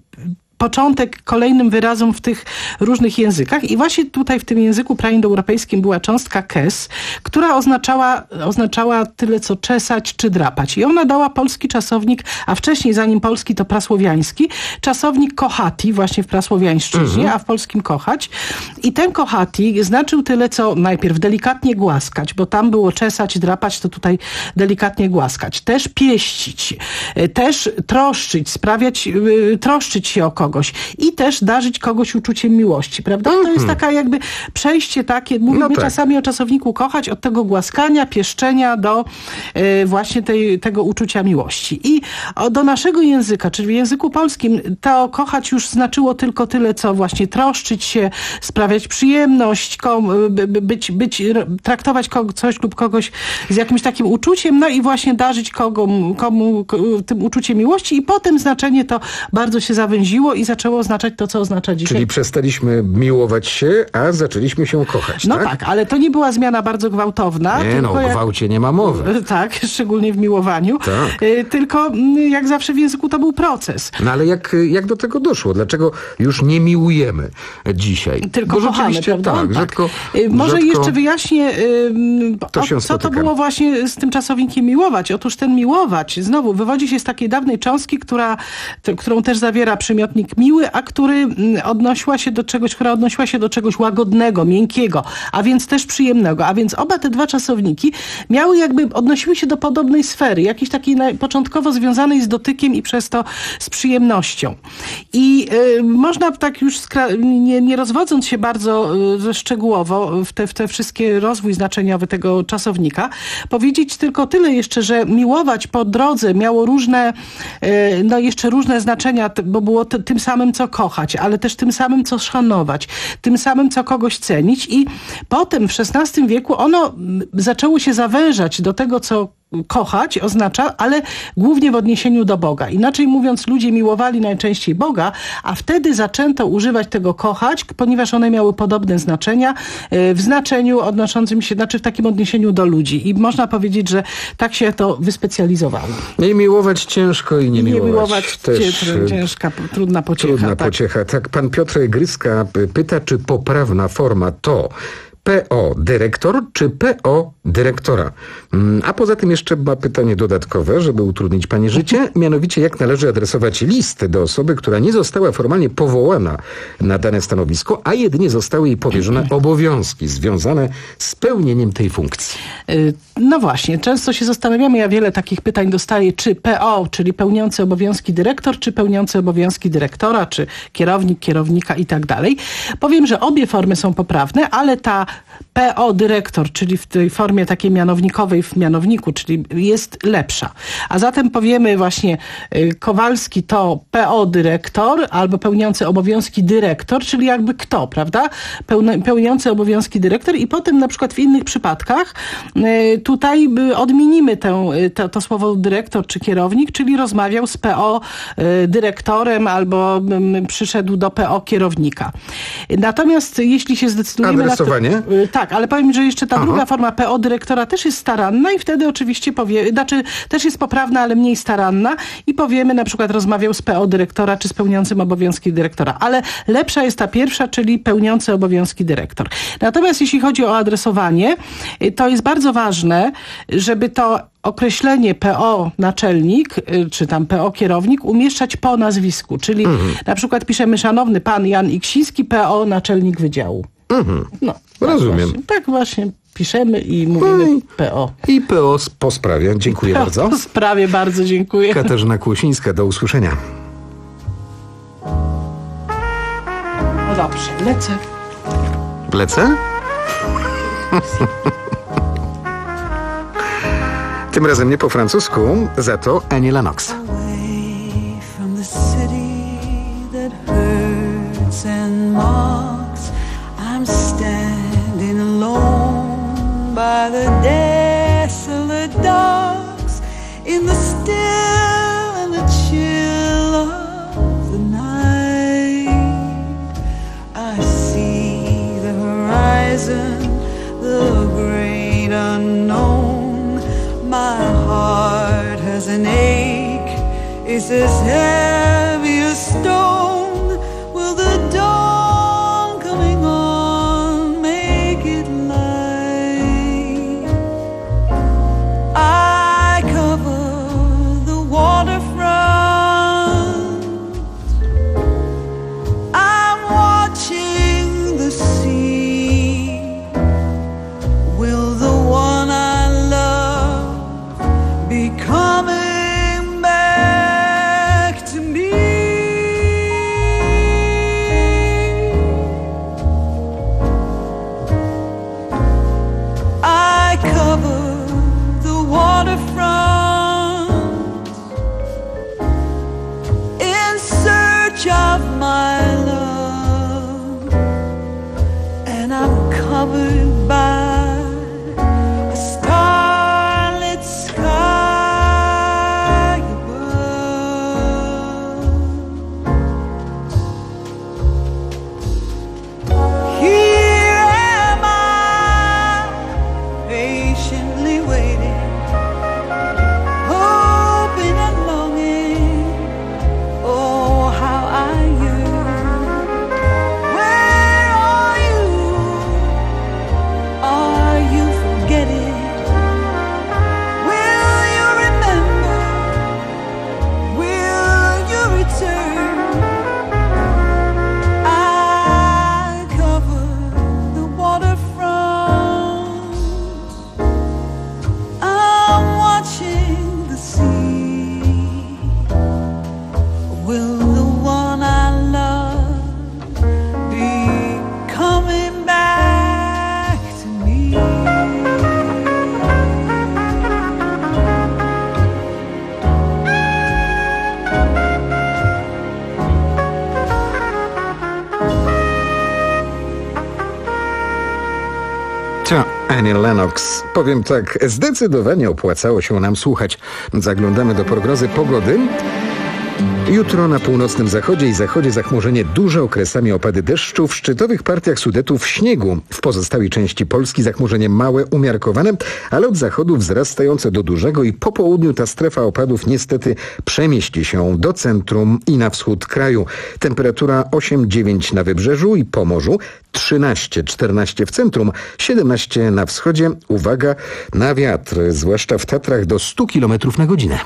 Speaker 13: początek kolejnym wyrazom w tych różnych językach. I właśnie tutaj w tym języku praindoeuropejskim była cząstka kes, która oznaczała, oznaczała tyle co czesać czy drapać. I ona dała polski czasownik, a wcześniej zanim polski to prasłowiański, czasownik kochati właśnie w prasłowiańszczyźnie, mhm. a w polskim kochać. I ten kochati znaczył tyle co najpierw delikatnie głaskać, bo tam było czesać, drapać, to tutaj delikatnie głaskać. Też pieścić, też troszczyć, sprawiać, troszczyć się o kogoś. kogoś. I też darzyć kogoś uczuciem miłości, prawda? To jest taka jakby przejście takie, mówimy
Speaker 25: No tak.
Speaker 13: czasami o czasowniku kochać, od tego głaskania, pieszczenia do y, właśnie tej, tego uczucia miłości. I o, do naszego języka, czyli w języku polskim, to kochać już znaczyło tylko tyle, co właśnie troszczyć się, sprawiać przyjemność, kom, by, być, być, traktować kogo, coś lub kogoś z jakimś takim uczuciem, no i właśnie darzyć komu, komu tym uczuciem miłości i potem znaczenie to bardzo się zawęziło i zaczęło oznaczać to, co oznacza dzisiaj.
Speaker 25: Czyli przestaliśmy miłować się, a zaczęliśmy się kochać,
Speaker 13: No
Speaker 25: tak?
Speaker 13: tak, ale to nie była zmiana bardzo gwałtowna.
Speaker 25: Nie no, o
Speaker 13: jak...
Speaker 25: gwałcie nie ma mowy.
Speaker 13: Tak, szczególnie w miłowaniu.
Speaker 25: Tak.
Speaker 13: Y, tylko jak zawsze w języku to był proces.
Speaker 25: No ale jak, jak do tego doszło? Dlaczego już nie miłujemy dzisiaj?
Speaker 13: Tylko
Speaker 25: Bo
Speaker 13: kochamy,
Speaker 25: rzeczywiście
Speaker 13: prawda?
Speaker 25: tak,
Speaker 13: Tak.
Speaker 25: rzadko,
Speaker 13: Y, Może
Speaker 25: rzadko...
Speaker 13: jeszcze wyjaśnię, y,
Speaker 25: To
Speaker 13: o,
Speaker 25: się
Speaker 13: co to
Speaker 25: spotyka.
Speaker 13: było właśnie z tym czasownikiem miłować. Otóż ten miłować, znowu, wywodzi się z takiej dawnej cząstki, która, t, którą też zawiera przymiotnik miły, a który mm, odnosiła się do czegoś, która odnosiła się do czegoś łagodnego, miękkiego, a więc też przyjemnego. A więc oba te dwa czasowniki miały jakby, odnosiły się do podobnej sfery, jakiejś takiej na, początkowo związanej z dotykiem i przez to z przyjemnością. I y, można tak już skra- nie, nie rozwodząc się bardzo y, szczegółowo w te, w te wszystkie rozwój znaczeniowy tego czasownika, powiedzieć tylko tyle jeszcze, że miłować po drodze miało różne, y, no jeszcze różne znaczenia, t- bo było t- tym samym, co kochać, ale też tym samym, co szanować, tym samym, co kogoś cenić i potem w szesnastym wieku ono mm, zaczęło się zawężać do tego, co kochać oznacza, ale głównie w odniesieniu do Boga. Inaczej mówiąc, ludzie miłowali najczęściej Boga, a wtedy zaczęto używać tego kochać, ponieważ one miały podobne znaczenia w znaczeniu odnoszącym się, znaczy w takim odniesieniu do ludzi. I można powiedzieć, że tak się to wyspecjalizowało.
Speaker 25: Nie miłować ciężko i nie,
Speaker 13: I nie
Speaker 25: miłować,
Speaker 13: miłować
Speaker 25: też
Speaker 13: ciężka, trudna pociecha.
Speaker 25: Trudna
Speaker 13: tak.
Speaker 25: pociecha. Tak, pan Piotr Gryska pyta, czy poprawna forma to P O dyrektor czy P O dyrektora. A poza tym jeszcze ma pytanie dodatkowe, żeby utrudnić pani życie, mianowicie jak należy adresować list do osoby, która nie została formalnie powołana na dane stanowisko, a jedynie zostały jej powierzone obowiązki związane z pełnieniem tej funkcji.
Speaker 13: No właśnie, często się zastanawiamy, ja wiele takich pytań dostaję, czy P O, czyli pełniący obowiązki dyrektor, czy pełniący obowiązki dyrektora, czy kierownik, kierownika i tak dalej. Powiem, że obie formy są poprawne, ale ta P O dyrektor, czyli w tej formie takiej mianownikowej w mianowniku, czyli jest lepsza. A zatem powiemy właśnie y, Kowalski to P O dyrektor albo pełniący obowiązki dyrektor, czyli jakby kto, prawda? Pełne, pełniący obowiązki dyrektor i potem na przykład w innych przypadkach y, tutaj y, odmienimy tę, y, to, to słowo dyrektor czy kierownik, czyli rozmawiał z P O y, dyrektorem albo y, przyszedł do P O kierownika. Natomiast jeśli się zdecydujemy
Speaker 25: Adresowanie?
Speaker 13: na to, y, tak, ale powiem, że jeszcze ta
Speaker 25: Aha.
Speaker 13: druga forma P O dyrektora też jest staranna i wtedy oczywiście powie, znaczy też jest poprawna, ale mniej staranna i powiemy na przykład rozmawiał z P O dyrektora czy z pełniącym obowiązki dyrektora, ale lepsza jest ta pierwsza, czyli pełniący obowiązki dyrektor. Natomiast jeśli chodzi o adresowanie, to jest bardzo ważne, żeby to określenie P O naczelnik, czy tam P O kierownik umieszczać po nazwisku, czyli mhm. na przykład piszemy szanowny pan Jan Iksiński, P O naczelnik wydziału.
Speaker 25: Mhm.
Speaker 13: No,
Speaker 25: rozumiem.
Speaker 13: Tak właśnie, tak właśnie piszemy i mówimy no i, P O.
Speaker 25: I P O po sprawie. Dziękuję
Speaker 13: P O
Speaker 25: bardzo.
Speaker 13: Po sprawie bardzo dziękuję.
Speaker 25: Katarzyna Kłosińska, do usłyszenia.
Speaker 13: No dobrze, lecę.
Speaker 25: Lecę? Tym razem nie po francusku, za to Annie Lennox.
Speaker 12: I'm standing alone by the desolate docks in the still and the chill of the night. I see the horizon, the great unknown. My heart has an ache, it's as heavy as stone. Will the dawn coming on make it light? I cover the waterfront. I'm watching the sea. Will the one I love be coming back to me?
Speaker 25: To Annie Lennox. Powiem tak, zdecydowanie opłacało się nam słuchać. Zaglądamy do prognozy pogody. Jutro na północnym zachodzie i zachodzie zachmurzenie duże, okresami opady deszczu, w szczytowych partiach Sudetów śniegu. W pozostałej części Polski zachmurzenie małe, umiarkowane, ale od zachodu wzrastające do dużego i po południu ta strefa opadów niestety przemieści się do centrum i na wschód kraju. Temperatura osiem dziewięć na wybrzeżu i Pomorzu, trzynaście czternaście w centrum, siedemnaście na wschodzie. Uwaga na wiatr, zwłaszcza w Tatrach do stu kilometrów na godzinę.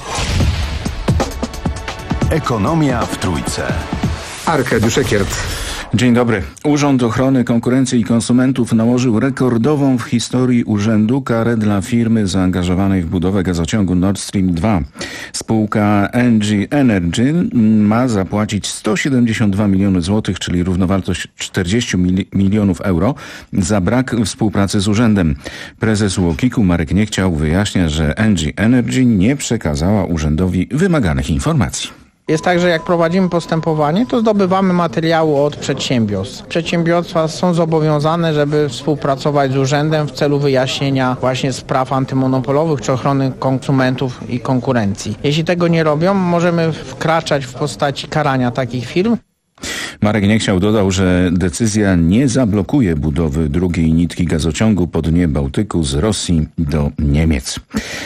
Speaker 10: Ekonomia w Trójce.
Speaker 25: Arkadiusz Ekiert.
Speaker 2: Dzień dobry. Urząd Ochrony Konkurencji i Konsumentów nałożył rekordową w historii urzędu karę dla firmy zaangażowanej w budowę gazociągu Nord Stream dwa. Spółka N G Energy ma zapłacić sto siedemdziesiąt dwa miliony złotych, czyli równowartość czterdzieści milionów euro, za brak współpracy z urzędem. Prezes UOKiK-u Marek Niechciał wyjaśnia, że N G Energy nie przekazała urzędowi wymaganych informacji.
Speaker 14: Jest tak, że jak prowadzimy postępowanie, to zdobywamy materiały od przedsiębiorstw. Przedsiębiorstwa są zobowiązane, żeby współpracować z urzędem w celu wyjaśnienia właśnie spraw antymonopolowych czy ochrony konsumentów i konkurencji. Jeśli tego nie robią, możemy wkraczać w postaci karania takich firm.
Speaker 2: Marek Niechciał dodał, że decyzja nie zablokuje budowy drugiej nitki gazociągu po dnie Bałtyku z Rosji do Niemiec.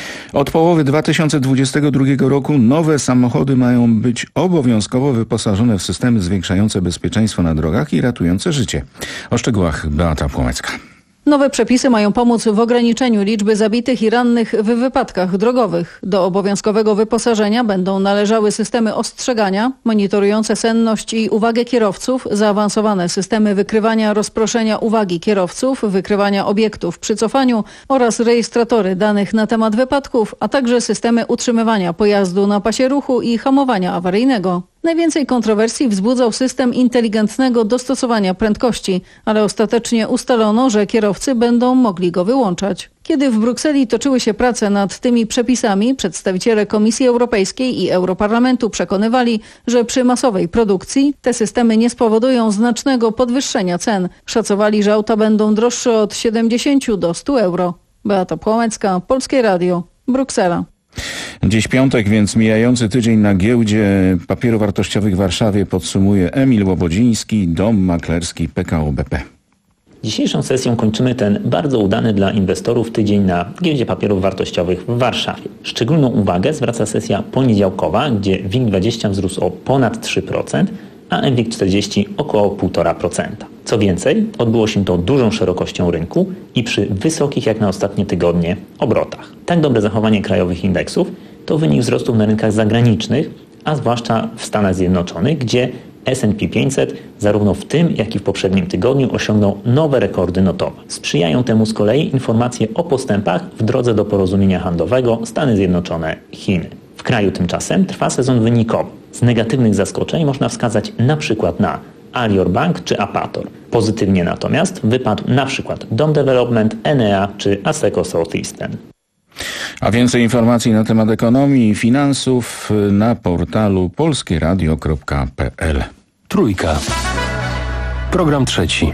Speaker 2: Od połowy dwa tysiące dwudziestego drugiego roku nowe samochody mają być obowiązkowo wyposażone w systemy zwiększające bezpieczeństwo na drogach i ratujące życie. O szczegółach Beata Płomecka.
Speaker 15: Nowe przepisy mają pomóc w ograniczeniu liczby zabitych i rannych w wypadkach drogowych. Do obowiązkowego wyposażenia będą należały systemy ostrzegania, monitorujące senność i uwagę kierowców, zaawansowane systemy wykrywania rozproszenia uwagi kierowców, wykrywania obiektów przy cofaniu oraz rejestratory danych na temat wypadków, a także systemy utrzymywania pojazdu na pasie ruchu i hamowania awaryjnego. Najwięcej kontrowersji wzbudzał system inteligentnego dostosowania prędkości, ale ostatecznie ustalono, że kierowcy będą mogli go wyłączać. Kiedy w Brukseli toczyły się prace nad tymi przepisami, przedstawiciele Komisji Europejskiej i Europarlamentu przekonywali, że przy masowej produkcji te systemy nie spowodują znacznego podwyższenia cen. Szacowali, że auta będą droższe od siedemdziesięciu do stu euro. Beata Płomecka, Polskie Radio, Bruksela.
Speaker 2: Dziś piątek, więc mijający tydzień na giełdzie papierów wartościowych w Warszawie podsumuje Emil Łobodziński, dom maklerski P K O B P.
Speaker 16: Dzisiejszą sesją kończymy ten bardzo udany dla inwestorów tydzień na giełdzie papierów wartościowych w Warszawie. Szczególną uwagę zwraca sesja poniedziałkowa, gdzie WIG dwadzieścia wzrósł o ponad trzy procent, a M WIG czterdzieści około półtora procenta. Co więcej, odbyło się to dużą szerokością rynku i przy wysokich jak na ostatnie tygodnie obrotach. Tak dobre zachowanie krajowych indeksów to wynik wzrostów na rynkach zagranicznych, a zwłaszcza w Stanach Zjednoczonych, gdzie S and P pięćset zarówno w tym, jak i w poprzednim tygodniu osiągnął nowe rekordy notowe. Sprzyjają temu z kolei informacje o postępach w drodze do porozumienia handlowego Stany Zjednoczone - Chiny. W kraju tymczasem trwa sezon wynikowy. Z negatywnych zaskoczeń można wskazać na przykład na Alior Bank czy Apator. Pozytywnie natomiast wypadł na przykład Dom Development, Enea czy Asseco Southeastern.
Speaker 2: A więcej informacji na temat ekonomii i finansów na portalu polskieradio kropka p l.
Speaker 10: Trójka. Program trzeci.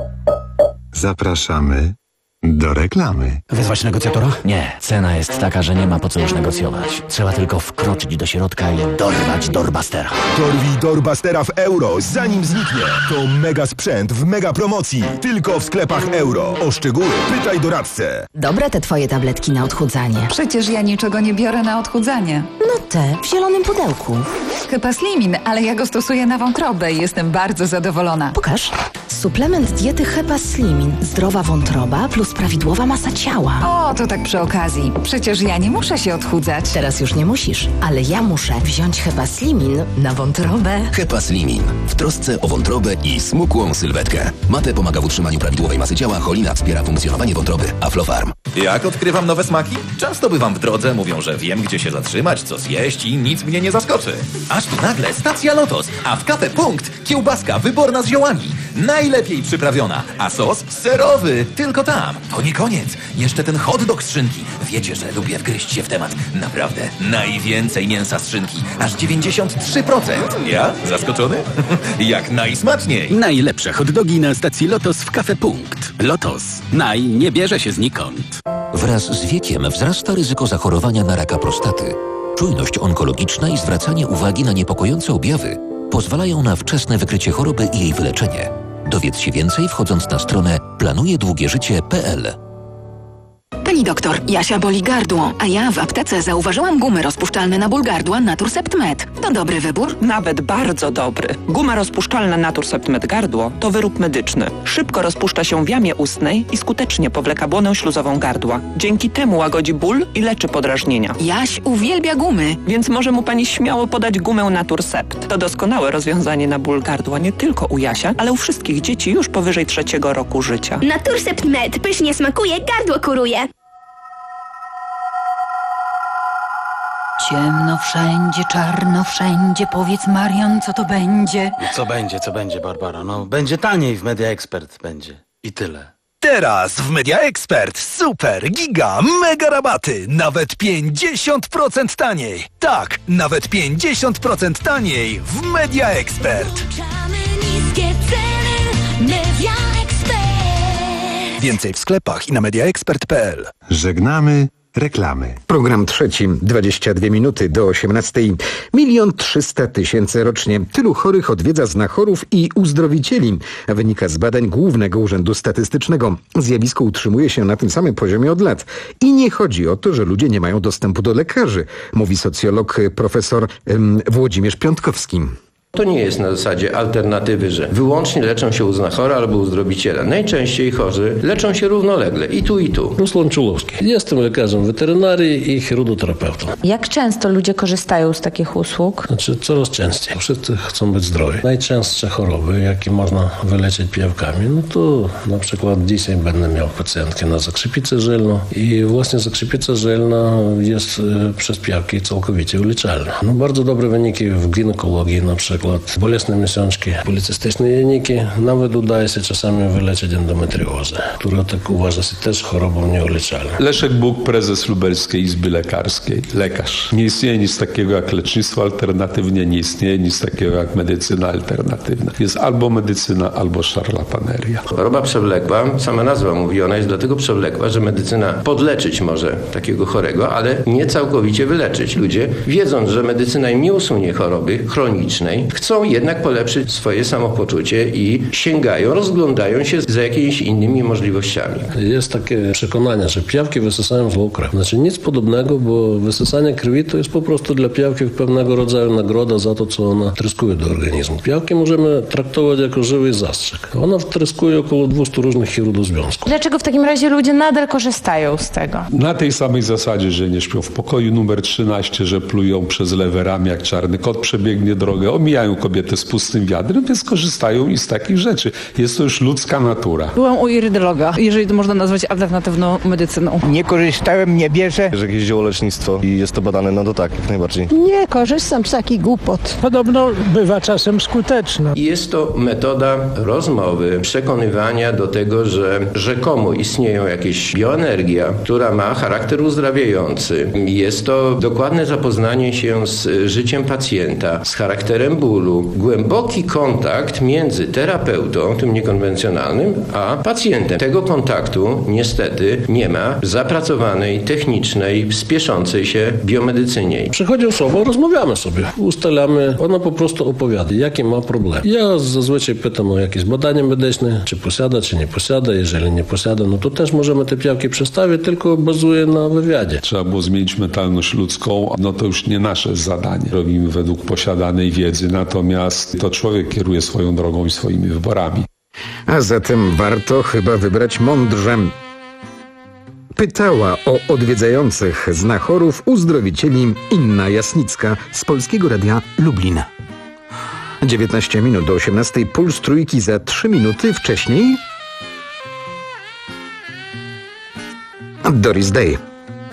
Speaker 17: Zapraszamy do reklamy.
Speaker 1: Wezwać negocjatora? Nie. Cena jest taka, że nie ma po co już negocjować. Trzeba tylko wkroczyć do środka i dorwać Doorbustera.
Speaker 18: Dorwij Doorbustera w euro, zanim zniknie. To mega sprzęt w mega promocji. Tylko w sklepach euro. O szczegóły pytaj doradcę.
Speaker 19: Dobre te twoje tabletki na odchudzanie.
Speaker 28: Przecież ja niczego nie biorę na odchudzanie.
Speaker 19: No te, w zielonym pudełku.
Speaker 28: Chyba Slimin, ale ja go stosuję na wątrobę i jestem bardzo zadowolona.
Speaker 19: Pokaż. Suplement diety Hepa Slimin. Zdrowa wątroba plus prawidłowa masa ciała.
Speaker 28: O, to tak przy okazji. Przecież ja nie muszę się odchudzać.
Speaker 19: Teraz już nie musisz, ale ja muszę wziąć Hepa Slimin na wątrobę.
Speaker 29: Hepa Slimin. W trosce o wątrobę i smukłą sylwetkę. Mate pomaga w utrzymaniu prawidłowej masy ciała, cholina wspiera funkcjonowanie wątroby. Aflofarm.
Speaker 30: Jak odkrywam nowe smaki? Często bywam w drodze, mówią, że wiem, gdzie się zatrzymać, co zjeść i nic mnie nie zaskoczy. Aż tu nagle stacja Lotos, a w Cafe Punkt kiełbaska wyborna z ziołami. najlepiej przyprawiona, a sos serowy, tylko tam. To nie koniec, jeszcze ten hot dog z szynki. Wiecie, że lubię wgryźć się w temat. Naprawdę, najwięcej mięsa z szynki, aż dziewięćdziesiąt trzy procent. Ja? Zaskoczony? Jak najsmaczniej.
Speaker 3: Najlepsze hot dogi na stacji Lotos w Cafe Punkt. Lotos. Naj nie bierze się znikąd.
Speaker 6: Wraz z wiekiem wzrasta ryzyko zachorowania na raka prostaty. Czujność onkologiczna i zwracanie uwagi na niepokojące objawy pozwalają na wczesne wykrycie choroby i jej wyleczenie. Dowiedz się więcej wchodząc na stronę planujedługieżycie kropka p l.
Speaker 19: Pani doktor, Jasia boli gardło, a ja w aptece zauważyłam gumy rozpuszczalne na ból gardła Naturcept Med. To dobry wybór?
Speaker 9: Nawet bardzo dobry. Guma rozpuszczalna Naturcept Med gardło to wyrób medyczny. Szybko rozpuszcza się w jamie ustnej i skutecznie powleka błonę śluzową gardła. Dzięki temu łagodzi ból i leczy podrażnienia.
Speaker 19: Jaś uwielbia gumy.
Speaker 9: Więc może mu pani śmiało podać gumę Naturcept. To doskonałe rozwiązanie na ból gardła nie tylko u Jasia, ale u wszystkich dzieci już powyżej trzeciego roku życia.
Speaker 20: Naturcept Med pysznie smakuje, gardło kuruje.
Speaker 21: Ciemno wszędzie, czarno wszędzie, powiedz Marian, co to będzie?
Speaker 22: Co będzie, co będzie, Barbara? No, będzie taniej w Media Expert, będzie. I tyle.
Speaker 23: Teraz w Media Expert super, giga, mega rabaty. Nawet pięćdziesiąt procent taniej. Tak, nawet pięćdziesiąt procent taniej w Media Expert.
Speaker 20: Niskie ceny, Media Expert.
Speaker 23: Więcej w sklepach i na mediaexpert kropka p l.
Speaker 17: Żegnamy reklamy.
Speaker 25: Program trzeci, dwadzieścia dwie minuty do osiemnastej. Milion trzysta tysięcy rocznie. Tylu chorych odwiedza znachorów i uzdrowicieli. Wynika z badań Głównego Urzędu Statystycznego. Zjawisko utrzymuje się na tym samym poziomie od lat. I nie chodzi o to, że ludzie nie mają dostępu do lekarzy, mówi socjolog profesor ym, Włodzimierz Piątkowski.
Speaker 24: To nie jest na zasadzie alternatywy, że wyłącznie leczą się u znachora albo uzdrowiciela. Najczęściej chorzy leczą się równolegle i tu, i tu.
Speaker 26: Ruslan Czulowski. Jestem lekarzem weterynarii i chirurgoterapeutą.
Speaker 27: Jak często ludzie korzystają z takich usług?
Speaker 26: Znaczy coraz częściej. Wszyscy chcą być zdrowi. Najczęstsze choroby, jakie można wyleczyć pijawkami, no to na przykład dzisiaj będę miał pacjentkę na zakrzepicę żylną i właśnie zakrzepica żylna jest y, przez pijawki całkowicie uleczalna. No bardzo dobre wyniki w ginekologii na przykład. Bolesne miesiączki, policystyczne jajniki, nawet udaje się czasami wyleczyć endometriozę, która tak uważa się też chorobą nieuleczalną.
Speaker 31: Leszek Buk, prezes Lubelskiej Izby Lekarskiej, lekarz. Nie istnieje nic takiego jak lecznictwo alternatywne, nie istnieje nic takiego jak medycyna alternatywna. Jest albo medycyna, albo szarlataneria.
Speaker 24: Choroba przewlekła, sama nazwa mówi, ona jest dlatego przewlekła, że medycyna podleczyć może takiego chorego, ale nie całkowicie wyleczyć. Ludzie, wiedząc, że medycyna im nie usunie choroby chronicznej, chcą jednak polepszyć swoje samopoczucie i sięgają, rozglądają się za jakimiś innymi możliwościami.
Speaker 26: Jest takie przekonanie, że pijawki wysysają złą krew. Znaczy nic podobnego, bo wysysanie krwi to jest po prostu dla pijawki pewnego rodzaju nagroda za to, co ona tryskuje do organizmu. Pijawki możemy traktować jako żywy zastrzyk. Ona wtryskuje około dwieście różnych chirurgozwiązków.
Speaker 27: Dlaczego w takim razie ludzie nadal korzystają z tego?
Speaker 31: Na tej samej zasadzie, że nie śpią w pokoju numer trzynaście, że plują przez lewe ramię, jak czarny kot przebiegnie drogę, omijają kobiety z pustym wiadrem, więc korzystają i z takich rzeczy. Jest to już ludzka natura.
Speaker 32: Byłam u irydologa, jeżeli to można nazwać alternatywną medycyną.
Speaker 33: Nie korzystałem, nie bierze. Że jakieś ziołolecznictwo i jest to badane, no to tak, jak najbardziej.
Speaker 34: Nie korzystam z takich głupot.
Speaker 35: Podobno bywa czasem skuteczna.
Speaker 24: Jest to metoda rozmowy, przekonywania do tego, że rzekomo istnieją jakieś bioenergia, która ma charakter uzdrawiający. Jest to dokładne zapoznanie się z życiem pacjenta, z charakterem bólu, głęboki kontakt między terapeutą, tym niekonwencjonalnym, a pacjentem. Tego kontaktu niestety nie ma w zapracowanej, technicznej, spieszącej się biomedycynie.
Speaker 26: Przychodzi osoba, rozmawiamy sobie, ustalamy, ona po prostu opowiada, jakie ma problemy. Ja zazwyczaj pytam o jakieś badania medyczne, czy posiada, czy nie posiada. Jeżeli nie posiada, no to też możemy te pijawki przestawić, tylko bazuje na wywiadzie.
Speaker 31: Trzeba było zmienić mentalność ludzką, no to już nie nasze zadanie. Robimy według posiadanej wiedzy, natomiast to człowiek kieruje swoją drogą i swoimi wyborami.
Speaker 25: A zatem warto chyba wybrać mądrze. Pytała o odwiedzających znachorów uzdrowicieli Inna Jasnicka z Polskiego Radia Lublin. dziewiętnaście minut do osiemnastej, puls trójki za trzy minuty wcześniej. Doris Day.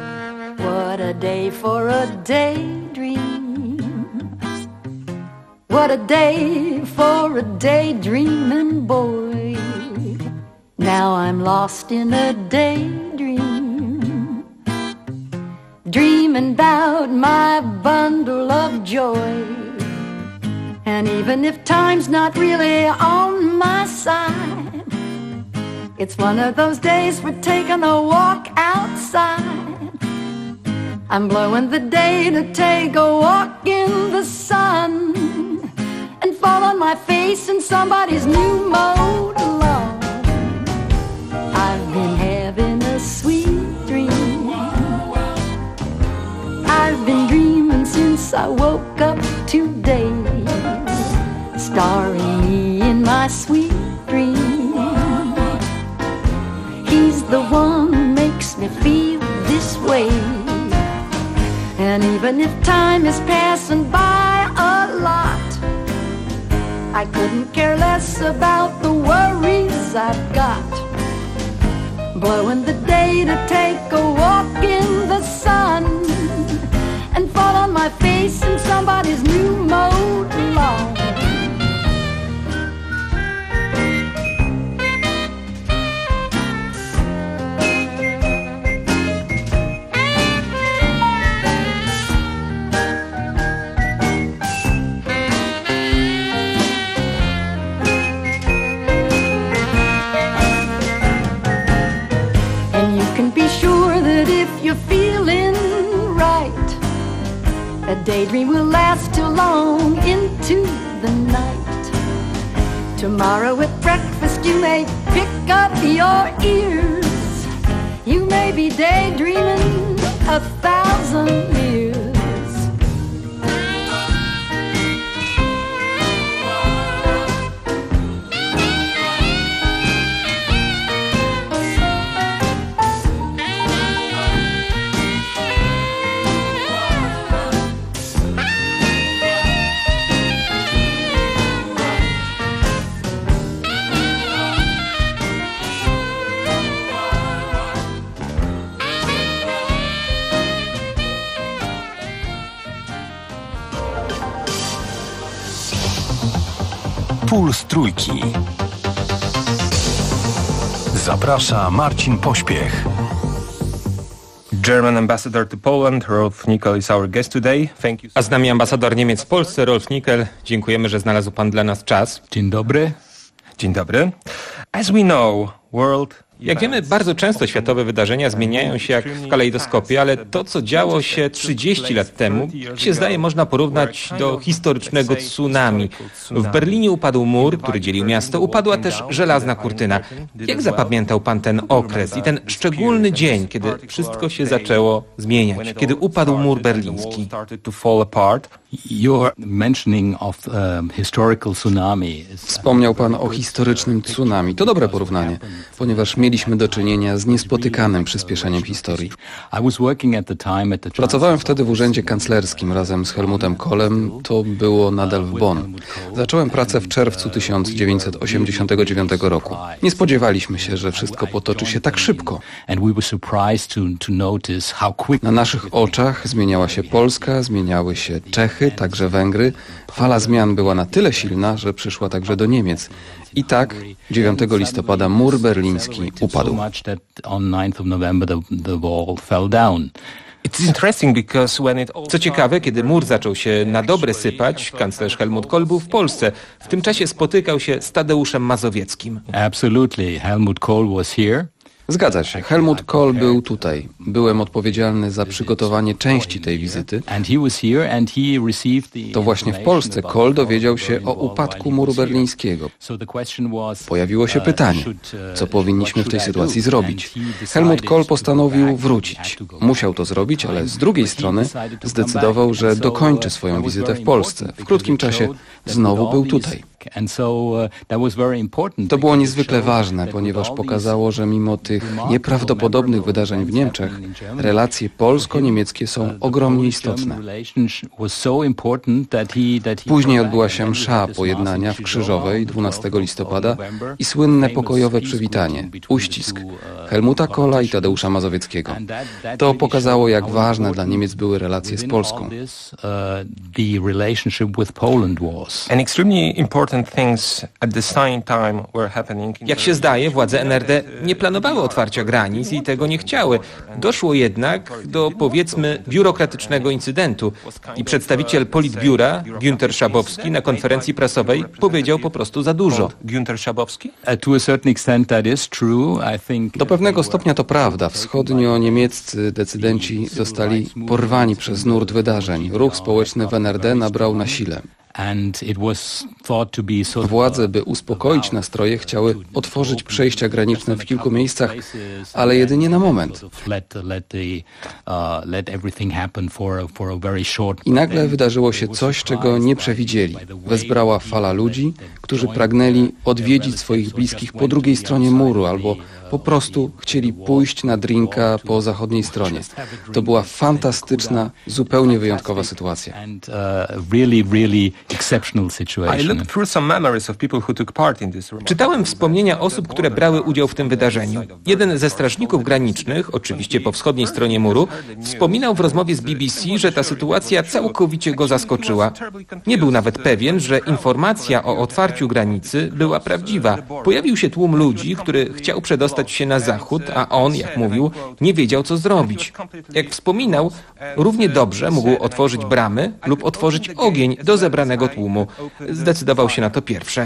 Speaker 20: What a day for a daydream.
Speaker 21: What a day for a daydreaming boy. Now I'm lost in a daydream, dreaming about my bundle of joy. And even if time's not really on my side, it's one of those days for taking a walk outside. I'm blowing the day to take a walk in the sun and fall on my face in somebody's new mode lawn. I've been having a sweet dream. I've been dreaming since I woke up today, starring me in my sweet dream. He's the one who makes me feel this way. And even if time is passing by a lot, I couldn't care less about the worries I've got. Blowing the day to take a walk in the sun and fall on my face in somebody's new mode lawn. A daydream will last till long into the night. Tomorrow at breakfast you may pick up your ears. You may be daydreaming a thousand years.
Speaker 1: Puls Trójki. Zaprasza Marcin Pośpiech.
Speaker 2: German ambassador to Poland, Rolf Nickel is our guest today. Thank you. A z nami ambasador Niemiec w Polsce, Rolf Nickel. Dziękujemy, że znalazł pan dla nas czas.
Speaker 31: Dzień dobry.
Speaker 2: Dzień dobry. As we know, world Jak wiemy, bardzo często światowe wydarzenia zmieniają się jak w kalejdoskopie, ale to, co działo się trzydzieści lat temu, jak się zdaje, można porównać do historycznego tsunami. W Berlinie upadł mur, który dzielił miasto, upadła też żelazna kurtyna. Jak zapamiętał pan ten okres i ten szczególny dzień, kiedy wszystko się zaczęło zmieniać, kiedy upadł mur berliński?
Speaker 4: Wspomniał pan o historycznym tsunami. To dobre porównanie, ponieważ mieliśmy do czynienia z niespotykanym przyspieszeniem historii. Pracowałem wtedy w urzędzie kanclerskim razem z Helmutem Kohlem. To było nadal w Bonn. Zacząłem pracę w czerwcu tysiąc dziewięćset osiemdziesiątego dziewiątego roku. Nie spodziewaliśmy się, że wszystko potoczy się tak szybko. Na naszych oczach zmieniała się Polska, zmieniały się Czechy, także Węgry. Fala zmian była na tyle silna, że przyszła także do Niemiec. I tak dziewiątego listopada mur berliński upadł.
Speaker 2: Co ciekawe, kiedy mur zaczął się na dobre sypać, kanclerz Helmut Kohl był w Polsce. W tym czasie spotykał się z Tadeuszem Mazowieckim.
Speaker 31: Absolutely. Helmut Kohl was here.
Speaker 4: Zgadza się. Helmut Kohl był tutaj. Byłem odpowiedzialny za przygotowanie części tej wizyty. To właśnie w Polsce Kohl dowiedział się o upadku muru berlińskiego. Pojawiło się pytanie, co powinniśmy w tej sytuacji zrobić. Helmut Kohl postanowił wrócić. Musiał to zrobić, ale z drugiej strony zdecydował, że dokończy swoją wizytę w Polsce. W krótkim czasie znowu był tutaj. To było niezwykle ważne, ponieważ pokazało, że mimo tych nieprawdopodobnych wydarzeń w Niemczech, relacje polsko-niemieckie są ogromnie istotne. Później odbyła się msza pojednania w Krzyżowej dwunastego listopada i słynne pokojowe przywitanie, uścisk Helmuta Kohla i Tadeusza Mazowieckiego. To pokazało, jak ważne dla Niemiec były relacje z Polską.
Speaker 2: Jak się zdaje, władze N R D nie planowały otwarcia granic i tego nie chciały. Doszło jednak do, powiedzmy, biurokratycznego incydentu i przedstawiciel Politbiura, Günter Schabowski, na konferencji prasowej powiedział po prostu za dużo.
Speaker 24: Günter Schabowski?
Speaker 4: Do pewnego stopnia to prawda. Wschodnio-niemieccy decydenci zostali porwani przez nurt wydarzeń. Ruch społeczny w N R D nabrał na sile. Władze, by uspokoić nastroje, chciały otworzyć przejścia graniczne w kilku miejscach, ale jedynie na moment. I nagle wydarzyło się coś, czego nie przewidzieli. Wezbrała fala ludzi, którzy pragnęli odwiedzić swoich bliskich po drugiej stronie muru albo po prostu chcieli pójść na drinka po zachodniej stronie. To była fantastyczna, zupełnie wyjątkowa sytuacja.
Speaker 2: Czytałem wspomnienia osób, które brały udział w tym wydarzeniu. Jeden ze strażników granicznych, oczywiście po wschodniej stronie muru, wspominał w rozmowie z B B C, że ta sytuacja całkowicie go zaskoczyła. Nie był nawet pewien, że informacja o otwarciu granicy była prawdziwa. Pojawił się tłum ludzi, który chciał przedostać się na zachód, a on, jak mówił, nie wiedział, co zrobić. Jak wspominał, równie dobrze mógł otworzyć bramy lub otworzyć ogień do zebranego tłumu. Zdecydował się na to pierwsze.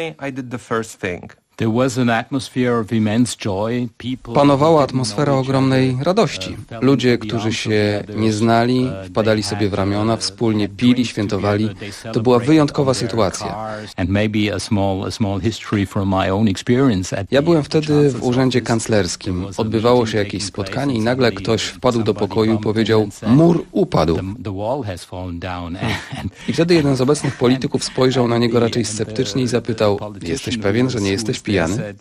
Speaker 4: Panowała atmosfera ogromnej radości. Ludzie, którzy się nie znali, wpadali sobie w ramiona, wspólnie pili, świętowali. To była wyjątkowa sytuacja. Ja byłem wtedy w urzędzie kanclerskim. Odbywało się jakieś spotkanie i nagle ktoś wpadł do pokoju i powiedział: mur upadł. I wtedy jeden z obecnych polityków spojrzał na niego raczej sceptycznie i zapytał: jesteś pewien, że nie jesteś pijany?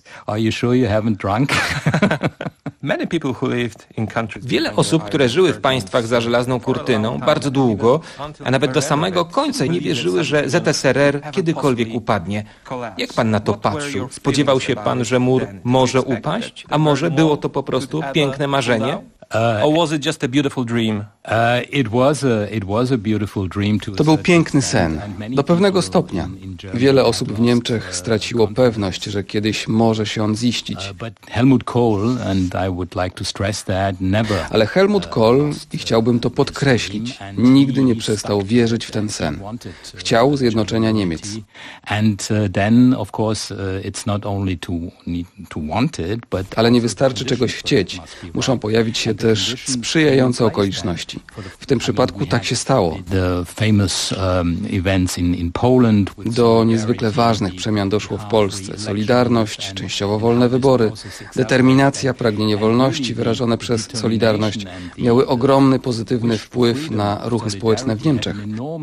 Speaker 2: Wiele osób, które żyły w państwach za żelazną kurtyną bardzo długo, a nawet do samego końca nie wierzyły, że Z S R R kiedykolwiek upadnie. Jak pan na to patrzył? Spodziewał się pan, że mur może upaść? A może było to po prostu piękne marzenie? Or was it just a beautiful dream?
Speaker 4: To był piękny sen. Do pewnego stopnia. Wiele osób w Niemczech straciło pewność, że kiedyś może się on ziścić. Ale Helmut Kohl, i chciałbym to podkreślić, nigdy nie przestał wierzyć w ten sen. Chciał zjednoczenia Niemiec. Ale nie wystarczy czegoś chcieć. Muszą pojawić się też sprzyjające okoliczności. W tym przypadku tak się stało. Do niezwykle ważnych przemian doszło w Polsce. Solidarność, częściowo wolne wybory, determinacja, pragnienie wolności wyrażone przez Solidarność miały ogromny pozytywny wpływ na ruchy społeczne w Niemczech.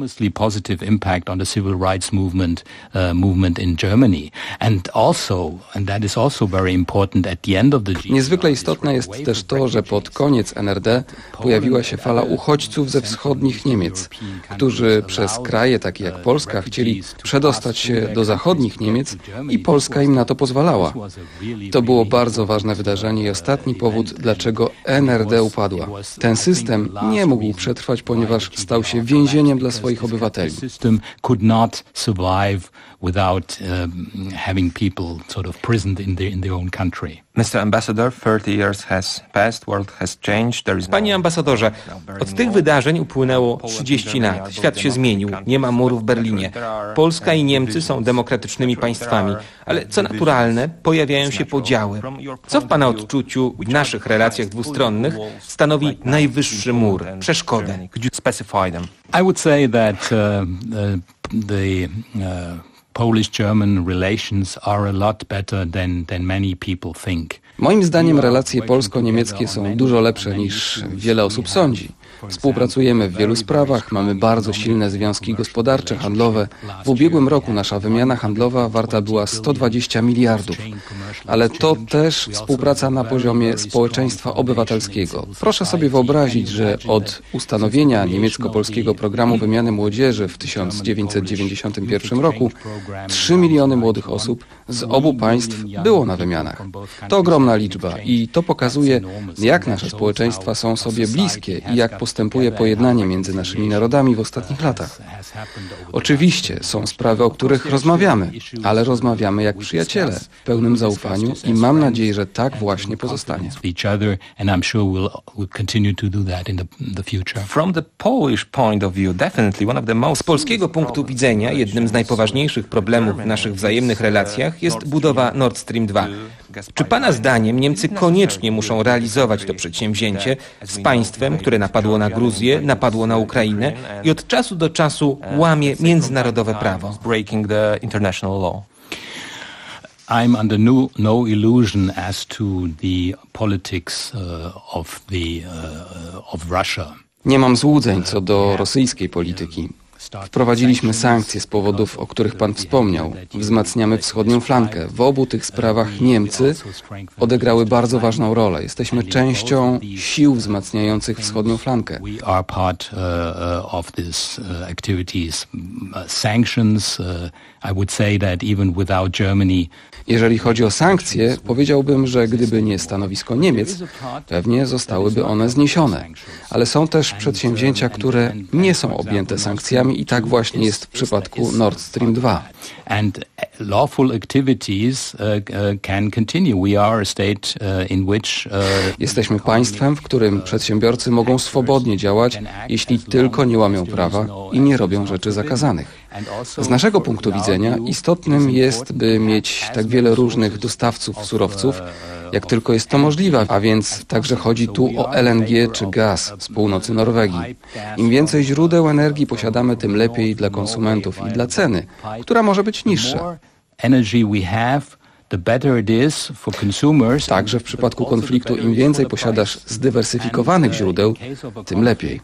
Speaker 4: Niezwykle istotne jest też to, że pod koniec N R D pojawiła się fala uchodźców ze wschodnich Niemiec, którzy przez kraje takie jak Polska chcieli przedostać się do zachodnich Niemiec i Polska im na to pozwalała. To było bardzo ważne wydarzenie i ostatni powód, dlaczego N R D upadła. Ten system nie mógł przetrwać, ponieważ stał się więzieniem dla swoich obywateli.
Speaker 3: Without um, having people sort of prisoned in their, in their own country.
Speaker 24: mister Ambassador, thirty years has passed, world has changed. There is no...
Speaker 2: Panie ambasadorze, od tych wydarzeń upłynęło trzydzieści lat. Świat się zmienił. Nie ma muru w Berlinie. Polska i Niemcy są demokratycznymi państwami, ale co naturalne, pojawiają się podziały. Co w pana odczuciu w naszych relacjach dwustronnych stanowi najwyższy mur, przeszkodę?
Speaker 24: Could you specify them?
Speaker 3: I would say that uh, uh, the uh, Polish-German relations are a lot better than, than many people think.
Speaker 4: Moim zdaniem relacje polsko-niemieckie są dużo lepsze niż wiele osób sądzi. Współpracujemy w wielu sprawach, mamy bardzo silne związki gospodarcze, handlowe. W ubiegłym roku nasza wymiana handlowa warta była sto dwadzieścia miliardów. Ale to też współpraca na poziomie społeczeństwa obywatelskiego. Proszę sobie wyobrazić, że od ustanowienia niemiecko-polskiego programu wymiany młodzieży w tysiąc dziewięćset dziewięćdziesiątym pierwszym roku trzy miliony młodych osób z obu państw było na wymianach. To ogromna liczba i to pokazuje, jak nasze społeczeństwa są sobie bliskie i jak postępuje pojednanie między naszymi narodami w ostatnich latach. Oczywiście są sprawy, o których rozmawiamy, ale rozmawiamy jak przyjaciele, w pełnym zaufaniu i mam nadzieję, że tak właśnie pozostanie.
Speaker 2: Z polskiego punktu widzenia jednym z najpoważniejszych problemów w naszych wzajemnych relacjach jest budowa Nord Stream dwa. Czy Pana zdaniem Niemcy koniecznie muszą realizować to przedsięwzięcie z państwem, które napadło na Gruzję, napadło na Ukrainę i od czasu do czasu łamie międzynarodowe prawo?
Speaker 3: I'm under no, no illusion as to the politics uh, of the uh, of Russia.
Speaker 4: Nie mam złudzeń co do rosyjskiej polityki. Wprowadziliśmy sankcje z powodów, o których Pan wspomniał. Wzmacniamy wschodnią flankę. W obu tych sprawach Niemcy odegrały bardzo ważną rolę. Jesteśmy częścią sił wzmacniających wschodnią flankę.
Speaker 3: We are part uh, of these uh, activities. Sanctions, uh, I would say that even without Germany.
Speaker 4: Jeżeli chodzi o sankcje, powiedziałbym, że gdyby nie stanowisko Niemiec, pewnie zostałyby one zniesione. Ale są też przedsięwzięcia, które nie są objęte sankcjami i tak właśnie jest w przypadku Nord Stream dwa.
Speaker 3: And lawful activities can continue. We are a state in which
Speaker 4: Jesteśmy państwem, w którym przedsiębiorcy mogą swobodnie działać, jeśli tylko nie łamią prawa i nie robią rzeczy zakazanych. Z naszego punktu widzenia istotnym jest, by mieć tak wiele różnych dostawców surowców, jak tylko jest to możliwe, a więc także chodzi tu o L N G czy gaz z północy Norwegii. Im więcej źródeł energii posiadamy, tym lepiej dla konsumentów i dla ceny, która może być niższa. Także w przypadku konfliktu im więcej posiadasz zdywersyfikowanych źródeł, tym lepiej.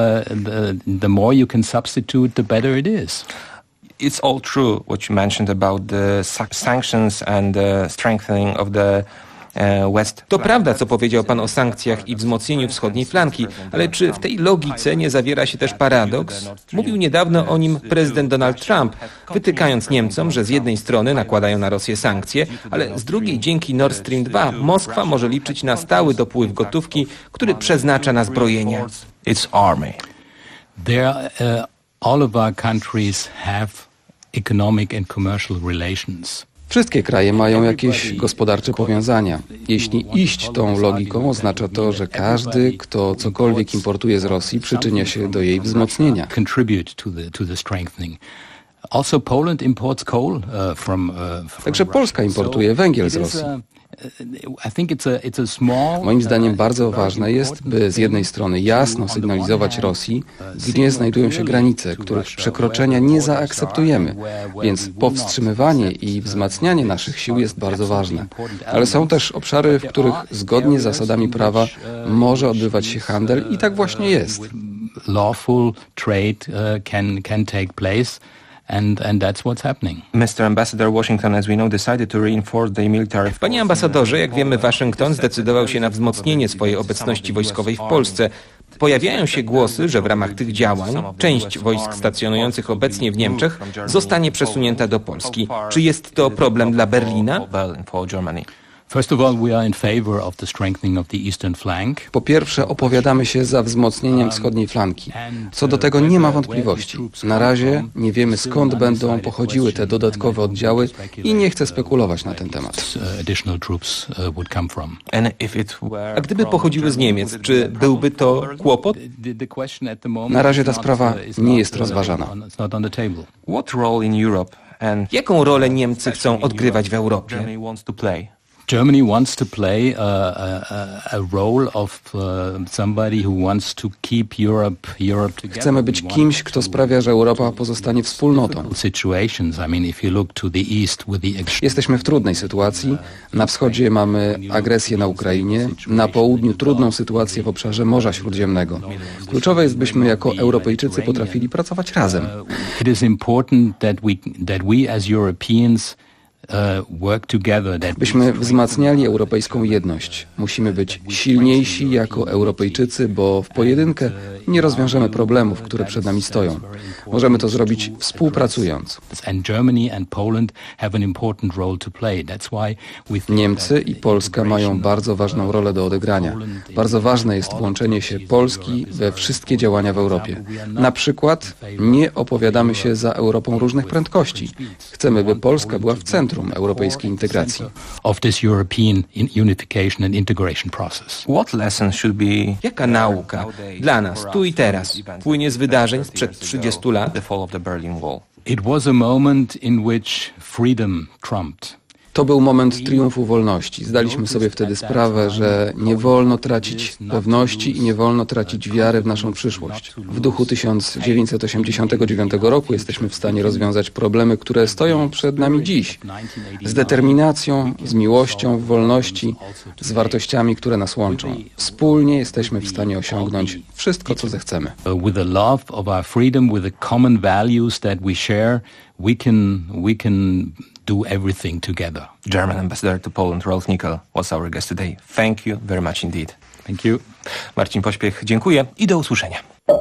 Speaker 2: It's all true what you mentioned about the sanctions and the strengthening of the West. To prawda, co powiedział Pan o sankcjach i wzmocnieniu wschodniej flanki, ale czy w tej logice nie zawiera się też paradoks? Mówił niedawno o nim prezydent Donald Trump, wytykając Niemcom, że z jednej strony nakładają na Rosję sankcje, ale z drugiej dzięki Nord Stream dwa Moskwa może liczyć na stały dopływ gotówki, który przeznacza na zbrojenia. Its army.
Speaker 3: There, uh, all of our countries have economic and commercial relations.
Speaker 4: Wszystkie kraje mają jakieś gospodarcze powiązania. Jeśli iść tą logiką, oznacza to, że każdy, kto cokolwiek importuje z Rosji, przyczynia się do jej wzmocnienia. Także Polska importuje węgiel z Rosji. Moim zdaniem bardzo ważne jest, by z jednej strony jasno sygnalizować Rosji, gdzie znajdują się granice, których przekroczenia nie zaakceptujemy, więc powstrzymywanie i wzmacnianie naszych sił jest bardzo ważne. Ale są też obszary, w których zgodnie z zasadami prawa może odbywać się handel i tak właśnie jest.
Speaker 3: Lawful trade can can take place. And, and that's what's happening.
Speaker 2: mister Ambassador, Washington, as we know, decided to reinforce the military. Panie ambasadorze, jak wiemy, Waszyngton zdecydował się na wzmocnienie swojej obecności wojskowej w Polsce. Pojawiają się głosy, że w ramach tych działań część wojsk stacjonujących obecnie w Niemczech zostanie przesunięta do Polski. Czy jest to problem dla Berlina?
Speaker 4: Po pierwsze, opowiadamy się za wzmocnieniem wschodniej flanki. Co do tego nie ma wątpliwości. Na razie nie wiemy, skąd będą pochodziły te dodatkowe oddziały i nie chcę spekulować na ten temat.
Speaker 2: A gdyby pochodziły z Niemiec, czy byłby to kłopot?
Speaker 4: Na razie ta sprawa nie jest rozważana.
Speaker 2: Jaką rolę Niemcy chcą odgrywać w Europie?
Speaker 3: Germany wants to play a, a, a role of uh, somebody who wants to keep Europe, Europe together.
Speaker 4: Chcemy być kimś, kto sprawia, że Europa pozostanie wspólnotą. Jesteśmy w trudnej sytuacji. Na wschodzie mamy agresję na Ukrainie, na południu trudną sytuację w obszarze Morza Śródziemnego. Kluczowe jest, byśmy jako Europejczycy potrafili pracować razem.
Speaker 3: It is important that we that we as Europeans
Speaker 4: byśmy wzmacniali europejską jedność. Musimy być silniejsi jako Europejczycy, bo w pojedynkę nie rozwiążemy problemów, które przed nami stoją. Możemy to zrobić współpracując. Niemcy i Polska mają bardzo ważną rolę do odegrania. Bardzo ważne jest włączenie się Polski we wszystkie działania w Europie. Na przykład nie opowiadamy się za Europą różnych prędkości. Chcemy, by Polska była w centrum europejskiej integracji.
Speaker 3: Of this European unification and integration process.
Speaker 2: What lesson should be... Jaka nauka dla nas tu i teraz płynie z wydarzeń sprzed trzydziestu lat? The fall of the Berlin Wall.
Speaker 3: It was a moment in which freedom trumped.
Speaker 4: To był moment triumfu wolności. Zdaliśmy sobie wtedy sprawę, że nie wolno tracić pewności i nie wolno tracić wiary w naszą przyszłość. W duchu tysiąc dziewięćset osiemdziesiątego dziewiątego roku jesteśmy w stanie rozwiązać problemy, które stoją przed nami dziś. Z determinacją, z miłością w wolności, z wartościami, które nas łączą. Wspólnie jesteśmy w stanie osiągnąć wszystko, co zechcemy.
Speaker 3: With the love of our freedom, with the common values that we share, we can we can do everything together.
Speaker 2: German Ambassador to Poland, Rolf Nickel, was our guest today. Thank you very much indeed.
Speaker 3: Thank you.
Speaker 2: Marcin Pośpiech, dziękuję i do usłyszenia.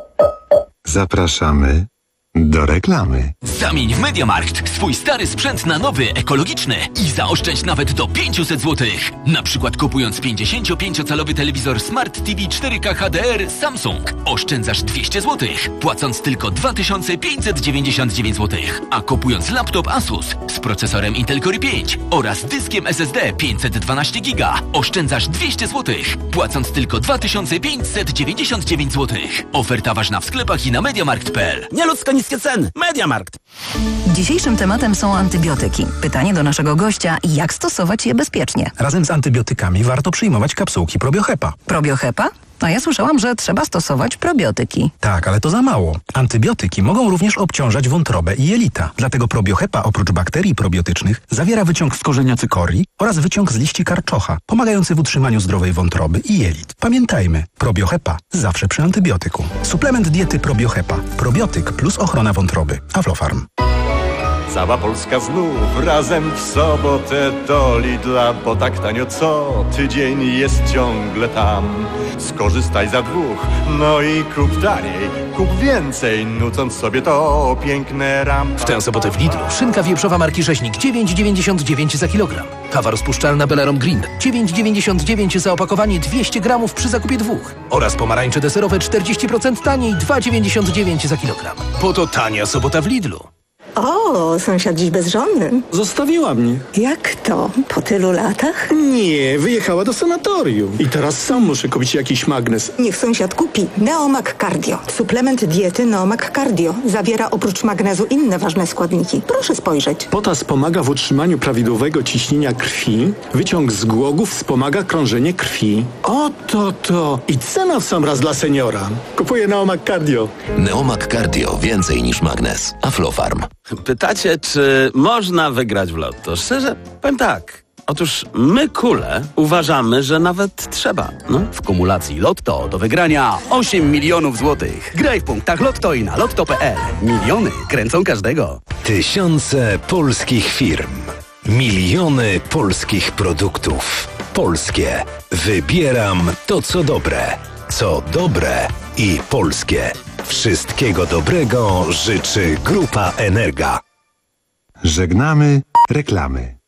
Speaker 17: Zapraszamy do reklamy.
Speaker 5: Zamień w MediaMarkt swój stary sprzęt na nowy, ekologiczny i zaoszczędź nawet do pięćset złotych. Na przykład kupując pięćdziesięciopięciocalowy telewizor Smart T V cztery K H D R Samsung oszczędzasz dwieście złotych, płacąc tylko dwa tysiące pięćset dziewięćdziesiąt dziewięć złotych. A kupując laptop Asus z procesorem Intel Core i pięć oraz dyskiem S S D pięćset dwanaście giga oszczędzasz dwieście złotych, płacąc tylko dwa tysiące pięćset dziewięćdziesiąt dziewięć złotych. Oferta ważna w sklepach i na mediamarkt kropka p l.
Speaker 6: Nieludzko niskie ceny. MediaMarkt.
Speaker 7: Dzisiejszym tematem są antybiotyki. Pytanie do naszego gościa, jak stosować je bezpiecznie?
Speaker 8: Razem z antybiotykami warto przyjmować kapsułki Probiohepa.
Speaker 7: Probiohepa? A ja słyszałam, że trzeba stosować probiotyki.
Speaker 8: Tak, ale to za mało. Antybiotyki mogą również obciążać wątrobę i jelita. Dlatego Probiohepa oprócz bakterii probiotycznych zawiera wyciąg z korzenia cykorii oraz wyciąg z liści karczocha, pomagający w utrzymaniu zdrowej wątroby i jelit. Pamiętajmy, Probiohepa zawsze przy antybiotyku. Suplement diety Probiohepa. Probiotyk plus ochrona wątroby. Aflofarm.
Speaker 10: Cała Polska znów razem w sobotę do Lidla, bo tak tanio co tydzień jest ciągle tam. Skorzystaj za dwóch, no i kup taniej, kup więcej, nucąc sobie to piękne ram.
Speaker 11: W tę sobotę w Lidlu szynka wieprzowa marki Rzeźnik dziewięć dziewięćdziesiąt dziewięć za kilogram. Kawa rozpuszczalna Belarom Green dziewięć dziewięćdziesiąt dziewięć za opakowanie dwieście gramów przy zakupie dwóch. Oraz pomarańcze deserowe czterdzieści procent taniej dwa dziewięćdziesiąt dziewięć za kilogram. Po to tania sobota w Lidlu.
Speaker 12: O, sąsiad dziś bez żony.
Speaker 13: Zostawiła mnie.
Speaker 12: Jak to? Po tylu latach?
Speaker 13: Nie, wyjechała do sanatorium. I teraz sam muszę kupić jakiś magnes.
Speaker 12: Niech sąsiad kupi Neomag Cardio. Suplement diety Neomag Cardio. Zawiera oprócz magnezu inne ważne składniki. Proszę spojrzeć.
Speaker 13: Potas pomaga w utrzymaniu prawidłowego ciśnienia krwi. Wyciąg z głogów wspomaga krążenie krwi. Oto to. I cena w sam raz dla seniora. Kupuję Neomag Cardio.
Speaker 14: Neomag Cardio. Więcej niż magnes. Aflofarm.
Speaker 22: Pytacie, czy można wygrać w lotto? Szczerze, powiem tak. Otóż my, kule, uważamy, że nawet trzeba. No.
Speaker 15: W kumulacji Lotto do wygrania osiem milionów złotych. Graj w punktach Lotto i na lotto kropka p l. Miliony kręcą każdego.
Speaker 1: Tysiące polskich firm. Miliony polskich produktów. Polskie. Wybieram to, co dobre. Co dobre i polskie. Wszystkiego dobrego życzy Grupa Energa.
Speaker 17: Żegnamy reklamy.